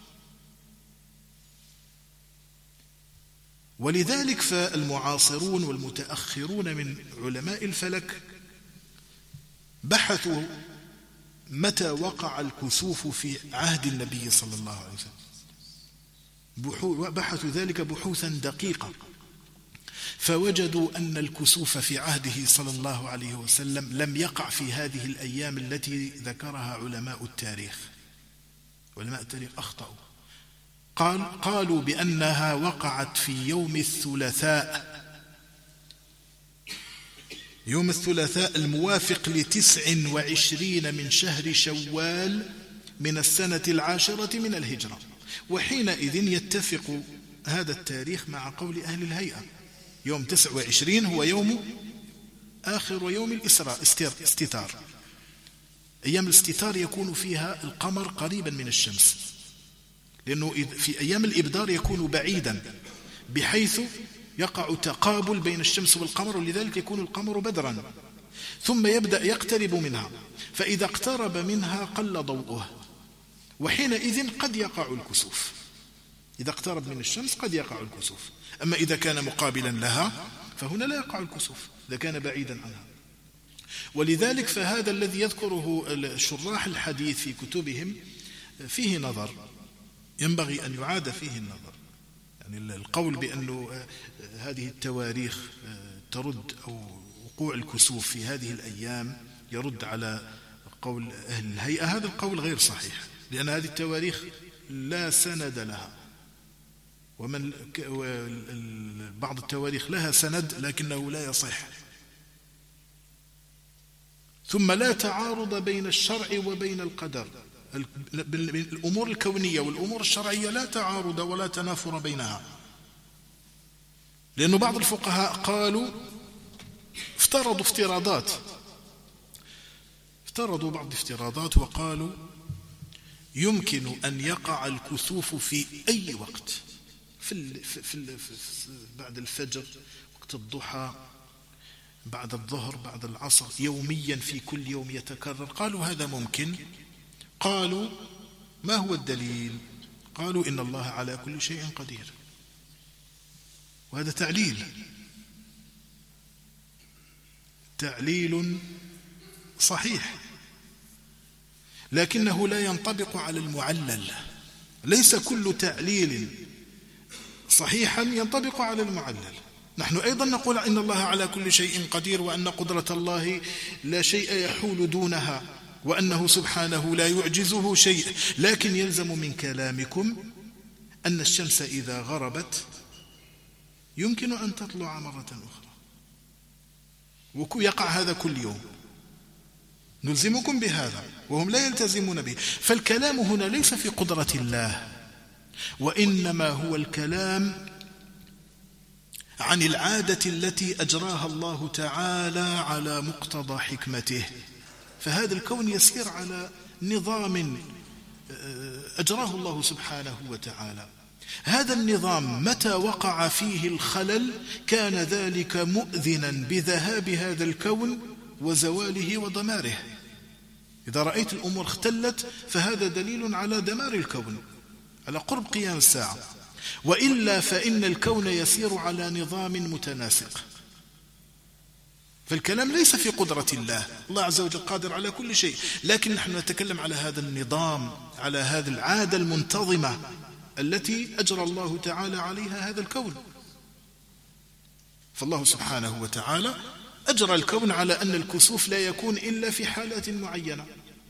[SPEAKER 1] ولذلك فالمعاصرون والمتأخرون من علماء الفلك بحثوا متى وقع الكسوف في عهد النبي صلى الله عليه وسلم، بحثوا ذلك بحوثا دقيقة، فوجدوا أن الكسوف في عهده صلى الله عليه وسلم لم يقع في هذه الأيام التي ذكرها علماء التاريخ. علماء التاريخ أخطأوا، قالوا بأنها وقعت في يوم الثلاثاء، يوم الثلاثاء الموافق ل29 من شهر شوال من السنة 10 من الهجرة، وحينئذ يتفق هذا التاريخ مع قول أهل الهيئة. يوم 29 هو يوم آخر ويوم الإسراء استتار، أيام الاستتار يكون فيها القمر قريبا من الشمس، لأنه في أيام الإبدار يكون بعيدا بحيث يقع تقابل بين الشمس والقمر، ولذلك يكون القمر بدرا، ثم يبدأ يقترب منها، فإذا اقترب منها قل ضوءه، وحينئذ قد يقع الكسوف. إذا اقترب من الشمس قد يقع الكسوف، أما إذا كان مقابلا لها فهنا لا يقع الكسوف إذا كان بعيدا عنها. ولذلك فهذا الذي يذكره شراح الحديث في كتبهم فيه نظر، ينبغي أن يعاد فيه النظر، يعني القول بأن هذه التواريخ ترد أو وقوع الكسوف في هذه الأيام يرد على قول أهل الهيئة، هذا القول غير صحيح، لأن هذه التواريخ لا سند لها، ومن بعض التواريخ لها سند لكنه لا يصح. ثم لا تعارض بين الشرع وبين القدر، الأمور الكونية والأمور الشرعية لا تعارض ولا تنافر بينها، لأن بعض الفقهاء قالوا افترضوا بعض الافتراضات وقالوا يمكن أن يقع الكسوف في أي وقت، بعد الفجر، وقت الضحى، بعد الظهر، بعد العصر، يوميا في كل يوم يتكرر. قالوا هذا ممكن. قالوا ما هو الدليل؟ قالوا إن الله على كل شيء قدير، وهذا تعليل صحيح، لكنه لا ينطبق على المعلل. ليس كل تعليل صحيحا ينطبق على المعلل. نحن أيضا نقول إن الله على كل شيء قدير، وأن قدرة الله لا شيء يحول دونها، وأنه سبحانه لا يعجزه شيء. لكن يلزم من كلامكم أن الشمس إذا غربت يمكن أن تطلع مرة أخرى، ويقع هذا كل يوم. نلزمكم بهذا وهم لا يلتزمون به. فالكلام هنا ليس في قدرة الله، وإنما هو الكلام عن العادة التي أجراها الله تعالى على مقتضى حكمته. فهذا الكون يسير على نظام أجراه الله سبحانه وتعالى. هذا النظام متى وقع فيه الخلل كان ذلك مؤذنا بذهاب هذا الكون وزواله ودماره. إذا رأيت الأمور اختلت فهذا دليل على دمار الكون، على قرب قيام الساعة. وإلا فإن الكون يسير على نظام متناسق. فالكلام ليس في قدرة الله، الله عز وجل قادر على كل شيء، لكن نحن نتكلم على هذا النظام، على هذه العادة المنتظمة التي أجرى الله تعالى عليها هذا الكون. فالله سبحانه وتعالى أجرى الكون على أن الكسوف لا يكون إلا في حالات معينة،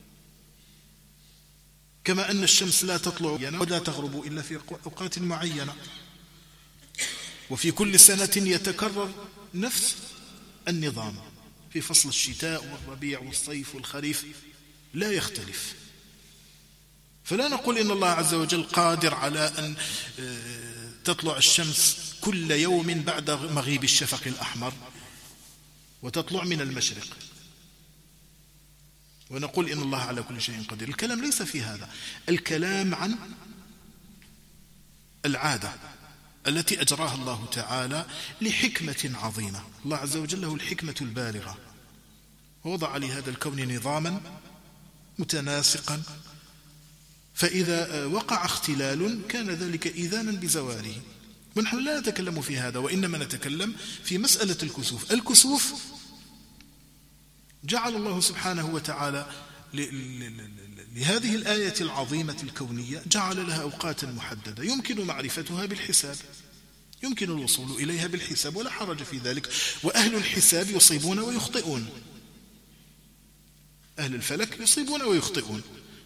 [SPEAKER 1] كما أن الشمس لا تطلع ولا تغرب إلا في أوقات معينة. وفي كل سنة يتكرر نفس النظام، في فصل الشتاء والربيع والصيف والخريف لا يختلف. فلا نقول إن الله عز وجل قادر على أن تطلع الشمس كل يوم بعد مغيب الشفق الأحمر وتطلع من المشرق ونقول إن الله على كل شيء قدير. الكلام ليس في هذا، الكلام عن العادة التي أجراها الله تعالى لحكمة عظيمة. الله عز وجل له الحكمة البالغة، ووضع لهذا الكون نظاما متناسقا، فإذا وقع اختلال كان ذلك إذانا بزواله. ونحن لا نتكلم في هذا، وإنما نتكلم في مسألة الكسوف. الكسوف جعل الله سبحانه وتعالى لهذه الآية العظيمة الكونية جعل لها أوقاتا محددة يمكن معرفتها بالحساب، يمكن الوصول إليها بالحساب، ولا حرج في ذلك. وأهل الحساب يصيبون ويخطئون، أهل الفلك يصيبون ويخطئون،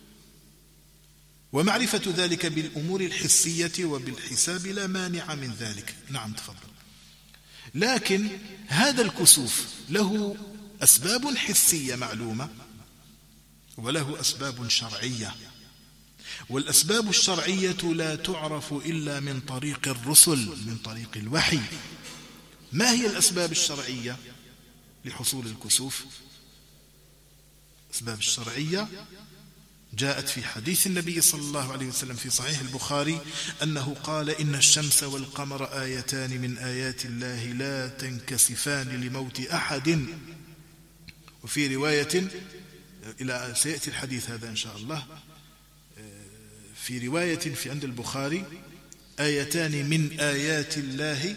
[SPEAKER 1] ومعرفة ذلك بالأمور الحسية وبالحساب لا مانع من ذلك. نعم تفضل. لكن هذا الكسوف له أسباب حسية معلومة وله أسباب شرعية، والأسباب الشرعية لا تعرف إلا من طريق الرسل، من طريق الوحي. ما هي الأسباب الشرعية لحصول الكسوف؟ الأسباب الشرعية جاءت في حديث النبي صلى الله عليه وسلم في صحيح البخاري أنه قال: إن الشمس والقمر آيتان من آيات الله لا تنكسفان لموت أحد. وفي رواية إلى سيأتي الحديث هذا إن شاء الله، في رواية في عند البخاري: آيتان من آيات الله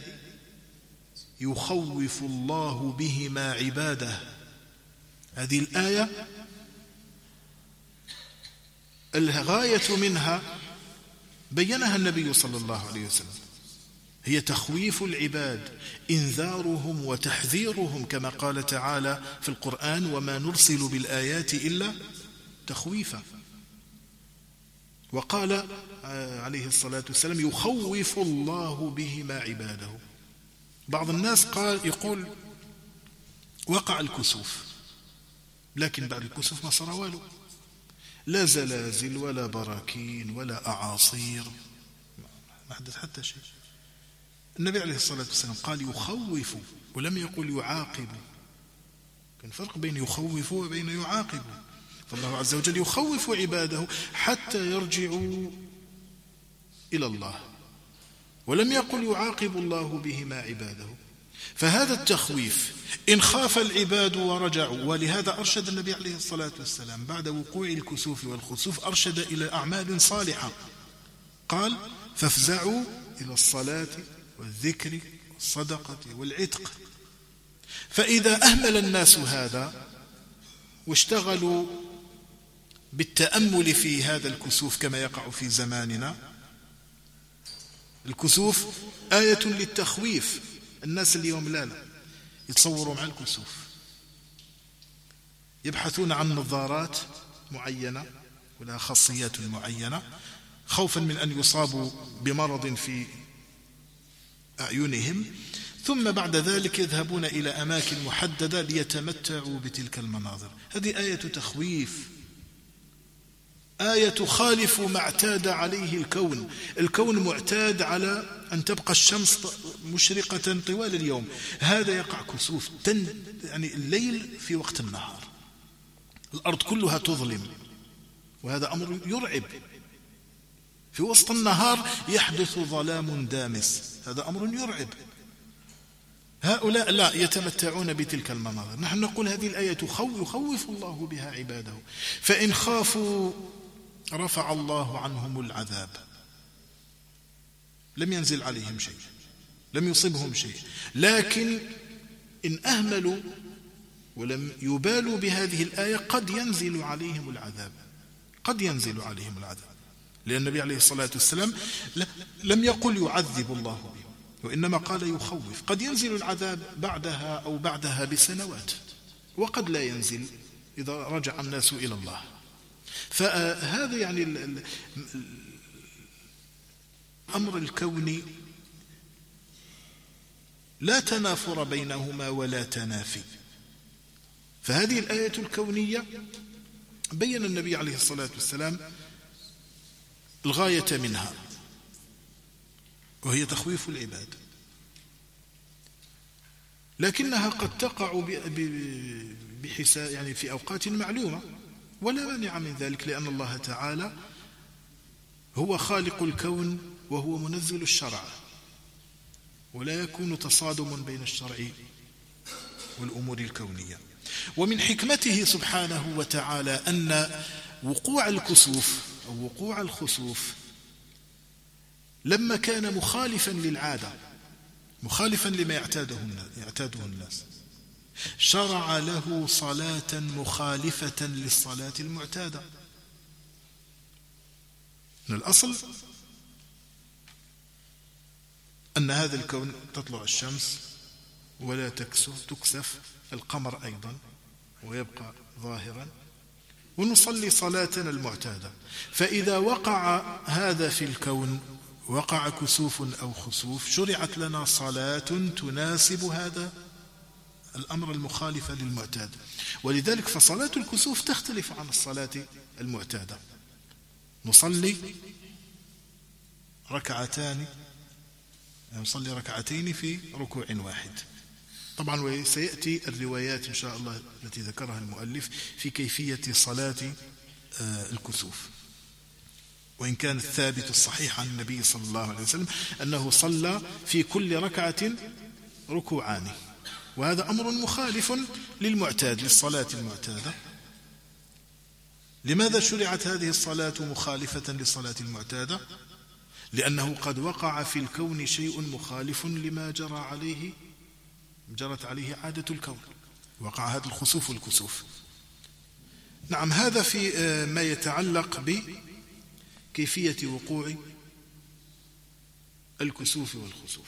[SPEAKER 1] يخوف الله بهما عباده. هذه الآية الغاية منها بينها النبي صلى الله عليه وسلم، هي تخويف العباد، إنذارهم وتحذيرهم، كما قال تعالى في القرآن: وما نرسل بالآيات إلا تخويفا. وقال عليه الصلاة والسلام: يخوف الله بهما عباده. بعض الناس يقول وقع الكسوف، لكن بعد الكسوف ما صار والو، لا زلازل ولا براكين ولا أعاصير، ما حدث حتى شيء. النبي عليه الصلاة والسلام قال يخوف ولم يقل يعاقب. كان فرق بين يخوف وبين يعاقب. فالله عز وجل يخوف عباده حتى يرجعوا إلى الله، ولم يقل يعاقب الله بهما عباده. فهذا التخويف إن خاف العباد ورجعوا، ولهذا أرشد النبي عليه الصلاة والسلام بعد وقوع الكسوف والخسوف أرشد إلى أعمال صالحة، قال: فافزعوا إلى الصلاة والذكر والصدقة والعتق. فإذا أهمل الناس هذا واشتغلوا بالتأمل في هذا الكسوف كما يقع في زماننا. الكسوف آية للتخويف. الناس اليوم لا يتصوروا مع الكسوف، يبحثون عن نظارات معينة ولها خاصيات معينة خوفا من أن يصابوا بمرض في أعينهم، ثم بعد ذلك يذهبون إلى أماكن محددة ليتمتعوا بتلك المناظر. هذه آية تخويف، آية تخالف ما اعتاد عليه الكون. الكون معتاد على أن تبقى الشمس مشرقة طوال اليوم، هذا يقع كسوف يعني الليل في وقت النهار، الأرض كلها تظلم، وهذا أمر يرعب. في وسط النهار يحدث ظلام دامس، هذا أمر يرعب. هؤلاء لا يتمتعون بتلك المناظر. نحن نقول هذه الآية يخوف الله بها عباده، فإن خافوا رفع الله عنهم العذاب، لم ينزل عليهم شيء، لم يصبهم شيء. لكن إن أهملوا ولم يبالوا بهذه الآية قد ينزل عليهم العذاب، قد ينزل عليهم العذاب، لأن النبي عليه الصلاة والسلام لم يقل يعذب الله بهم، وإنما قال يخوف. قد ينزل العذاب بعدها أو بعدها بسنوات، وقد لا ينزل إذا رجع الناس إلى الله. فهذا يعني الأمر الكوني لا تنافر بينهما ولا تنافي. فهذه الآية الكونية بين النبي عليه الصلاة والسلام الغاية منها، وهي تخويف العباد، لكنها قد تقع بحساب يعني في أوقات معلومة، ولا مانع من ذلك، لأن الله تعالى هو خالق الكون وهو منزل الشرع، ولا يكون تصادم بين الشرع والأمور الكونية. ومن حكمته سبحانه وتعالى أن وقوع الكسوف أو وقوع الخسوف لما كان مخالفا للعادة، مخالفا لما يعتاده الناس، شرع له صلاة مخالفة للصلاة المعتادة. من الأصل أن هذا الكون تطلع الشمس ولا تكسف القمر أيضا ويبقى ظاهرا، ونصلي صلاتنا المعتادة. فإذا وقع هذا في الكون، وقع كسوف أو خسوف، شرعت لنا صلاة تناسب هذا الأمر المخالف للمعتاد. ولذلك فصلاة الكسوف تختلف عن الصلاة المعتادة. نصلي ركعتين في ركوع واحد. طبعا وسيأتي الروايات إن شاء الله التي ذكرها المؤلف في كيفية صلاة الكسوف، وإن كان الثابت الصحيح عن النبي صلى الله عليه وسلم أنه صلى في كل ركعة ركوعان، وهذا أمر مخالف للمعتاد، للصلاة المعتادة. لماذا شرعت هذه الصلاة مخالفة للصلاة المعتادة؟ لأنه قد وقع في الكون شيء مخالف لما جرت عليه عادة الكون، وقع هذا الخسوف والكسوف. نعم، هذا في ما يتعلق بكيفية وقوع الكسوف والخسوف.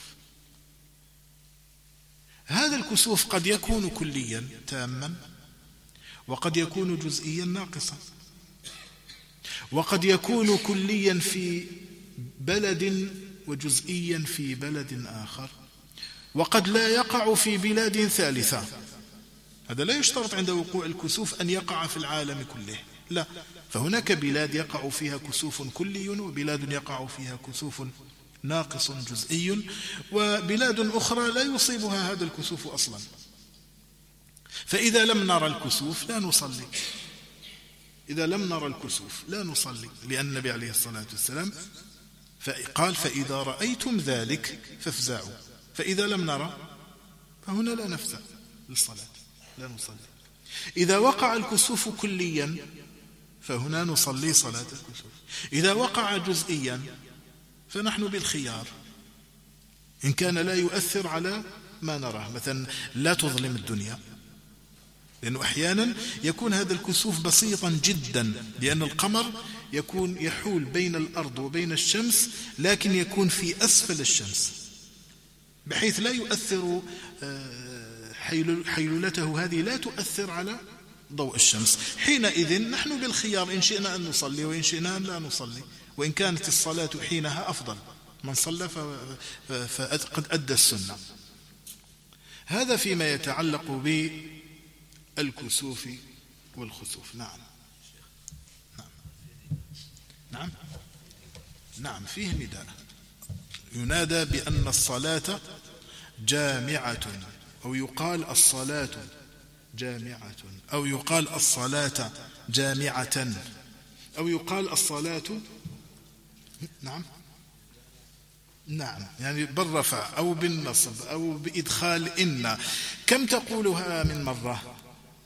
[SPEAKER 1] هذا الكسوف قد يكون كليا تاما، وقد يكون جزئيا ناقصا، وقد يكون كليا في بلد وجزئيا في بلد آخر، وقد لا يقع في بلاد ثالثة. هذا لا يشترط عند وقوع الكسوف أن يقع في العالم كله، لا، فهناك بلاد يقع فيها كسوف كلي، وبلاد يقع فيها كسوف ناقص جزئي، وبلاد أخرى لا يصيبها هذا الكسوف أصلا. فإذا لم نرى الكسوف لا نصلي، إذا لم نرى الكسوف لا نصلي، لأن النبي عليه الصلاة والسلام قال: فإذا رأيتم ذلك فافزعوا. فإذا لم نرى فهنا لا نفزع للصلاة، لا نصلي. إذا وقع الكسوف كليا فهنا نصلي صلاة الكسوف. إذا وقع جزئيا فنحن بالخيار، إن كان لا يؤثر على ما نراه، مثلا لا تظلم الدنيا، لأنه أحيانا يكون هذا الكسوف بسيطا جدا، لأن القمر يكون يحول بين الأرض وبين الشمس، لكن يكون في أسفل الشمس بحيث لا يؤثر، حيلولته هذه لا تؤثر على ضوء الشمس. حينئذ نحن بالخيار إن شئنا أن نصلي وإن شئنا أن لا نصلي، وإن كانت الصلاة حينها أفضل، من صلى فقد أدى السنة. هذا فيما يتعلق بالكسوف والخسوف. نعم نعم نعم، فيه نداء ينادى بأن الصلاة جامعة، أو يقال الصلاة جامعة، أو يقال الصلاة جامعة، أو يقال الصلاة. نعم نعم، يعني بالرفع أو بالنصب أو بإدخال إن. كم تقولها من مرة؟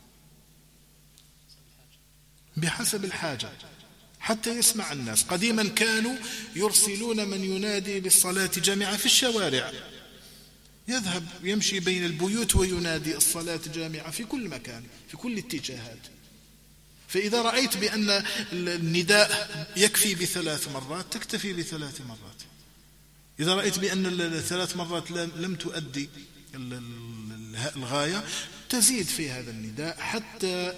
[SPEAKER 1] بحسب الحاجة حتى يسمع الناس. قديما كانوا يرسلون من ينادي بالصلاة جامعة في الشوارع، يذهب يمشي بين البيوت وينادي الصلاة جامعة في كل مكان في كل اتجاهات. فإذا رأيت بأن النداء يكفي ب3 مرات تكتفي ب3 مرات. إذا رأيت بأن ال3 مرات لم تؤدي الغاية تزيد في هذا النداء حتى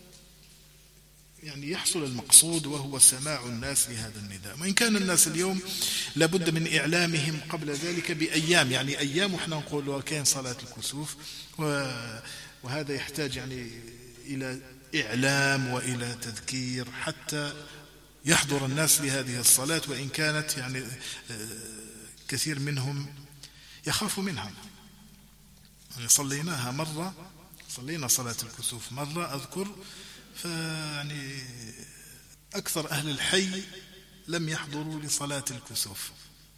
[SPEAKER 1] يعني يحصل المقصود، وهو سماع الناس لهذا النداء. وإن كان الناس اليوم لابد من إعلامهم قبل ذلك بأيام، يعني أيام وإحنا نقول وكان صلاة الكسوف، وهذا يحتاج يعني إلى إعلام وإلى تذكير حتى يحضر الناس لهذه الصلاة، وإن كانت يعني كثير منهم يخاف منها. يعني صليناها مرة، صلينا صلاة الكسوف مرة أذكر، فيعني أكثر أهل الحي لم يحضروا لصلاة الكسوف.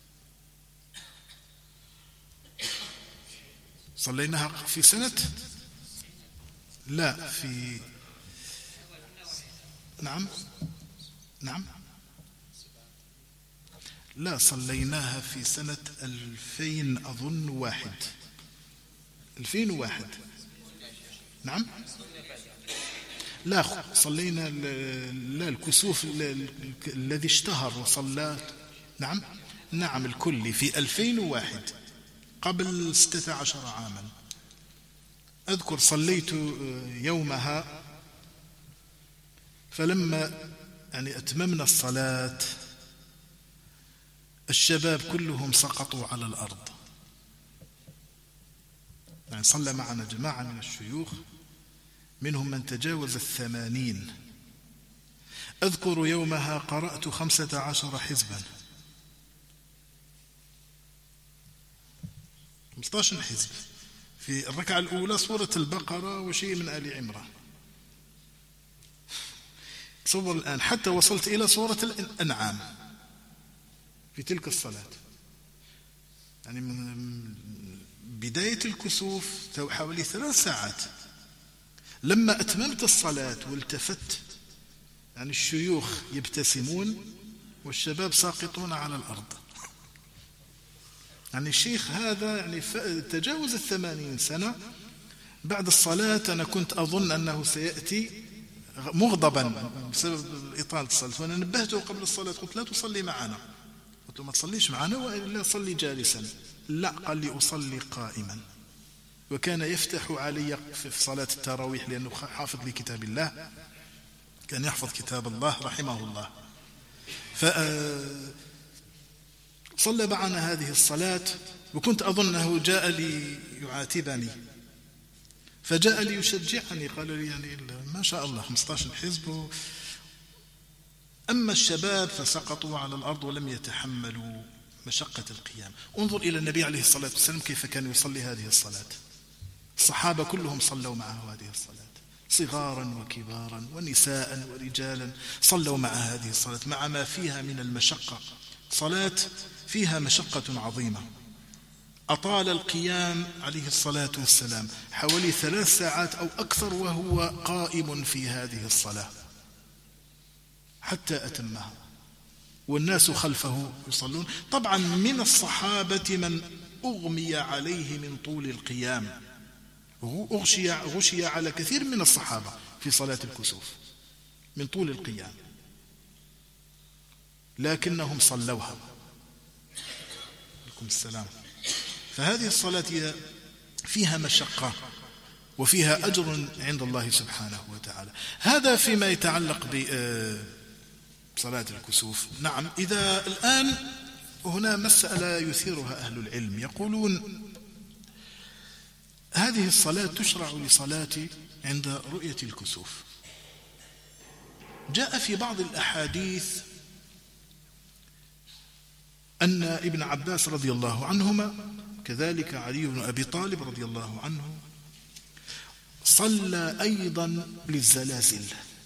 [SPEAKER 1] صليناها في سنة، لا في، نعم نعم، لا صليناها في سنة 2000 أظن 2001. نعم لا صلينا لا الكسوف الذي اشتهر وصلى. نعم نعم الكلي في 2001 قبل 16 عاما. أذكر صليت يومها، فلما يعني أتممنا الصلاة الشباب كلهم سقطوا على الأرض. يعني صلى معنا جماعة من الشيوخ منهم من تجاوز 80. أذكر يومها قرأت 15 حزبا، 15 حزب. في الركعة الأولى سورة البقرة وشيء من آل عمران. تصور الآن حتى وصلت إلى سورة الأنعام في تلك الصلاة. يعني من بداية الكسوف حوالي 3 ساعات. لما أتممت الصلاة والتفت، يعني الشيوخ يبتسمون والشباب ساقطون على الأرض. يعني الشيخ هذا يعني تجاوز 80 سنة. بعد الصلاة أنا كنت أظن أنه سيأتي مغضبا بسبب إطالة الصلاة، وأنا نبهته قبل الصلاة قلت لا تصلي معنا، قلت له ما تصليش معنا وإلا صلي جالسا. لا، قال لي أصلي قائما. وكان يفتح علي في صلاة التراويح لأنه حافظ لكتاب الله، كان يحفظ كتاب الله رحمه الله. فصلى معنا هذه الصلاة، وكنت أظنه جاء لي يعاتبني، فجاء لي يشجعني، قال لي يعني ما شاء الله 15 حزب. أما الشباب فسقطوا على الأرض ولم يتحملوا مشقة القيام. انظر إلى النبي عليه الصلاة والسلام كيف كان يصلي هذه الصلاة. الصحابة كلهم صلوا معه هذه الصلاة، صغارا وكبارا ونساء ورجالا صلوا مع هذه الصلاة، مع ما فيها من المشقة. صلاة فيها مشقة عظيمة. أطال القيام عليه الصلاة والسلام حوالي 3 ساعات أو أكثر وهو قائم في هذه الصلاة حتى أتمها، والناس خلفه يصلون. طبعا من الصحابة من أغمي عليه من طول القيام، غشي على كثير من الصحابة في صلاة الكسوف من طول القيام، لكنهم صلوها. عليكم السلام. فهذه الصلاة فيها مشقة وفيها أجر عند الله سبحانه وتعالى. هذا فيما يتعلق بصلاة الكسوف. نعم، إذا الآن هنا مسألة يثيرها أهل العلم، يقولون هذه الصلاة تشرع لصلاة عند رؤية الكسوف. جاء في بعض الأحاديث أن ابن عباس رضي الله عنهما كذلك علي بن أبي طالب رضي الله عنه صلى أيضا للزلازل،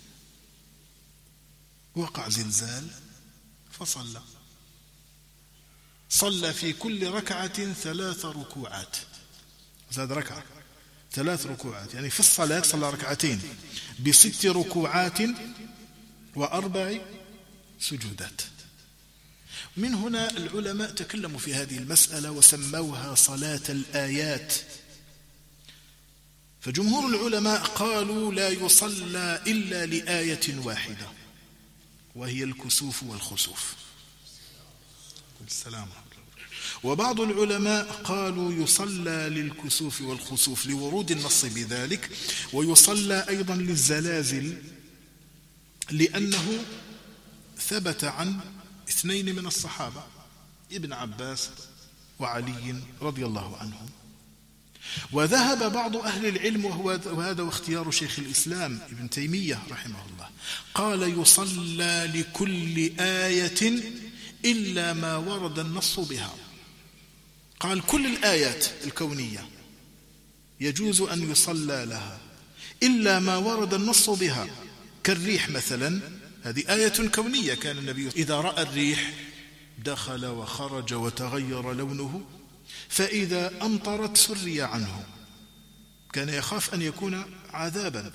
[SPEAKER 1] وقع زلزال صلى في كل ركعة 3 ركوعات، زاد ركعة 3 ركوعات، يعني في الصلاة صلى ركعتين ب6 ركوعات و4 سجودات. من هنا العلماء تكلموا في هذه المسألة وسموها صلاة الآيات. فجمهور العلماء قالوا لا يصلى إلا لآية واحدة وهي الكسوف والخسوف. السلام. وبعض العلماء قالوا يصلى للكسوف والخسوف لورود النص بذلك، ويصلى أيضا للزلازل لأنه ثبت عن 2 من الصحابة، ابن عباس وعلي رضي الله عنهم. وذهب بعض أهل العلم وهذا اختيار شيخ الإسلام ابن تيمية رحمه الله، قال يصلى لكل آية إلا ما ورد النص بها. قال كل الآيات الكونية يجوز أن يصلى لها إلا ما ورد النص بها، كالريح مثلا، هذه آية كونية، كان النبي إذا رأى الريح دخل وخرج وتغير لونه، فإذا أمطرت سري عنه، كان يخاف أن يكون عذابا.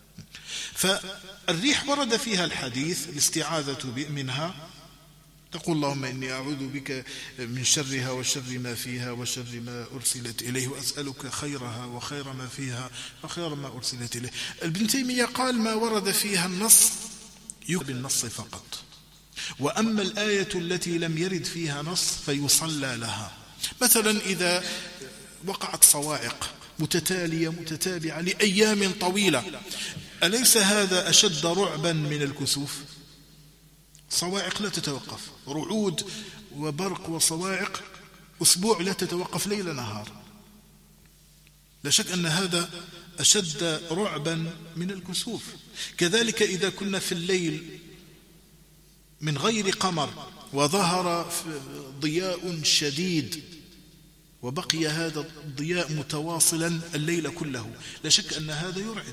[SPEAKER 1] فالريح ورد فيها الحديث الاستعاذة منها، تقول اللهم إني أعوذ بك من شرها وشر ما فيها وشر ما أرسلت إليه وأسألك خيرها وخير ما فيها وخير ما أرسلت إليه. ابن تيمية قال ما ورد فيها النص يكتب بالنص فقط، وأما الآية التي لم يرد فيها نص فيصلى لها. مثلا إذا وقعت صواعق متتالية متتابعة لأيام طويلة، أليس هذا أشد رعبا من الكسوف؟ صواعق لا تتوقف، رعود وبرق وصواعق أسبوع لا تتوقف ليل نهار، لا شك أن هذا أشد رعبا من الكسوف. كذلك إذا كنا في الليل من غير قمر وظهر ضياء شديد وبقي هذا الضياء متواصلا الليل كله، لا شك أن هذا يرعب.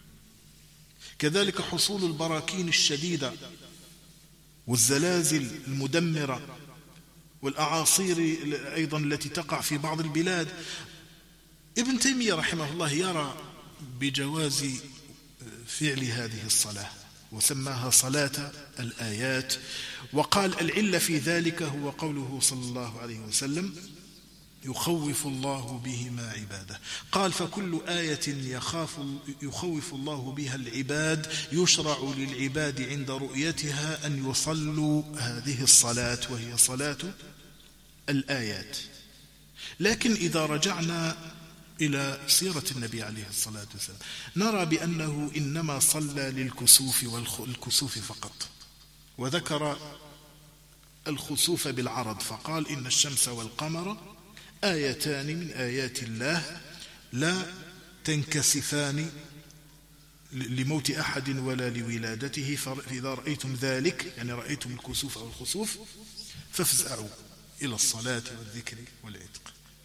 [SPEAKER 1] كذلك حصول البراكين الشديدة والزلازل المدمرة والأعاصير أيضا التي تقع في بعض البلاد. ابن تيمية رحمه الله يرى بجواز فعل هذه الصلاة وسماها صلاة الآيات، وقال العلة في ذلك هو قوله صلى الله عليه وسلم يخوف الله بهما عباده. قال فكل آية يخوف الله بها العباد يشرع للعباد عند رؤيتها أن يصلوا هذه الصلاة وهي صلاة الآيات. لكن إذا رجعنا إلى سيرة النبي عليه الصلاة والسلام نرى بأنه إنما صلى للكسوف والكسوف فقط، وذكر الخسوف بالعرض فقال إن الشمس والقمر آيتان من آيات الله لا تنكسفان لموت أحد ولا لولادته، فإذا رأيتم ذلك يعني رأيتم الكسوف أو الخسوف فافزعوا إلى الصلاة والذكر والعتق.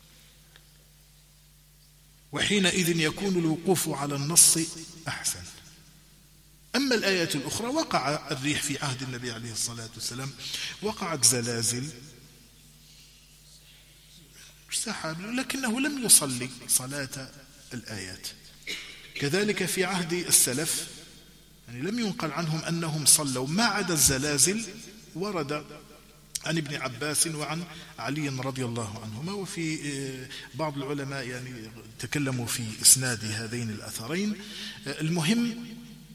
[SPEAKER 1] وحينئذ يكون الوقوف على النص أحسن. أما الآية الأخرى وقع الريح في عهد النبي عليه الصلاة والسلام، وقعت زلازل سحاب، لكنه لم يصلي صلاة الآيات. كذلك في عهد السلف يعني لم ينقل عنهم أنهم صلوا، ما عدا الزلازل ورد عن ابن عباس وعن علي رضي الله عنهما. وفي بعض العلماء يعني تكلموا في إسناد هذين الأثرين. المهم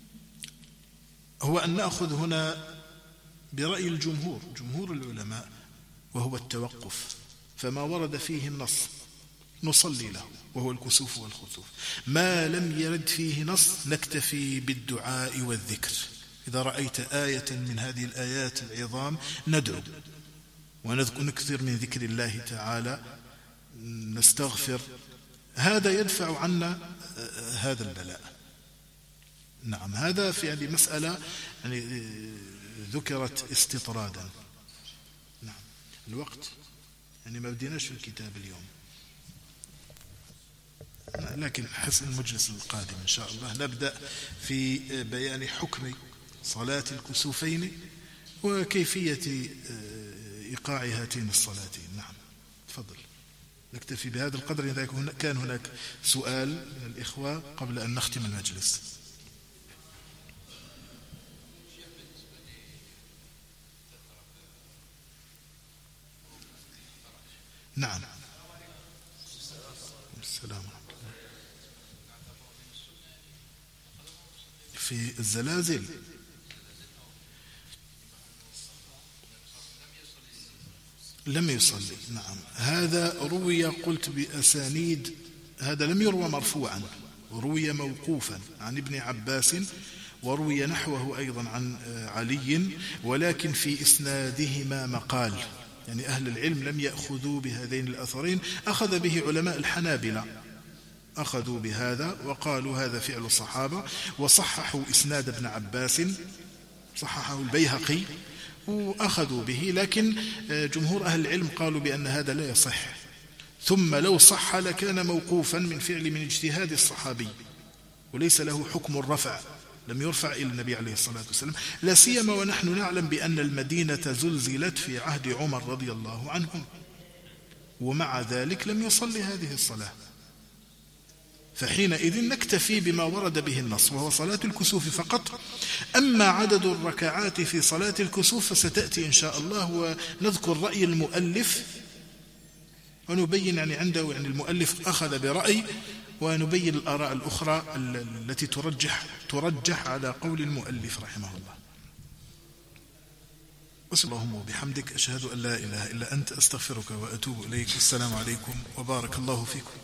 [SPEAKER 1] هو أن نأخذ هنا برأي جمهور العلماء، وهو التوقف، فما ورد فيه النص نصلي له وهو الكسوف والخسوف، ما لم يرد فيه نص نكتفي بالدعاء والذكر. إذا رأيت آية من هذه الآيات العظام ندعو ونكثر من ذكر الله تعالى، نستغفر، هذا يدفع عنا هذا البلاء. نعم، هذا في يعني مسألة يعني ذكرت استطرادا. نعم، الوقت يعني ما بديناش في الكتاب اليوم، لكن حسن المجلس القادم إن شاء الله نبدأ في بيان حكم صلاة الكسوفين وكيفية إيقاع هاتين الصلاتين. نعم، تفضل. نكتفي بهذا القدر إذا كان هناك سؤال من الإخوة قبل أن نختم المجلس. نعم، السلام عليكم. في الزلازل لم يصلي. نعم، هذا روي قلت بأسانيد، هذا لم يروى مرفوعا، روي موقوفا عن ابن عباس، وروي نحوه أيضا عن علي، ولكن في إسنادهما مقال، يعني أهل العلم لم يأخذوا بهذين الأثرين. أخذ به علماء الحنابلة، أخذوا بهذا وقالوا هذا فعل الصحابة، وصححوا إسناد ابن عباس، صححه البيهقي وأخذوا به، لكن جمهور أهل العلم قالوا بأن هذا لا يصح، ثم لو صح لكان موقوفا من فعل من اجتهاد الصحابي، وليس له حكم الرفع، لم يرفع إلى النبي عليه الصلاة والسلام، لا سيما ونحن نعلم بأن المدينة زلزلت في عهد عمر رضي الله عنهم، ومع ذلك لم يصلي هذه الصلاة. فحينئذ نكتفي بما ورد به النص، وهو صلاة الكسوف فقط. أما عدد الركعات في صلاة الكسوف فستأتي إن شاء الله، ونذكر رأي المؤلف ونبين يعني عنده، يعني المؤلف أخذ برأي، ونبين الآراء الأخرى التي ترجح على قول المؤلف رحمه الله. اللهم وبحمدك أشهد أن لا إله إلا أنت أستغفرك وأتوب إليك. السلام عليكم وبارك الله فيكم.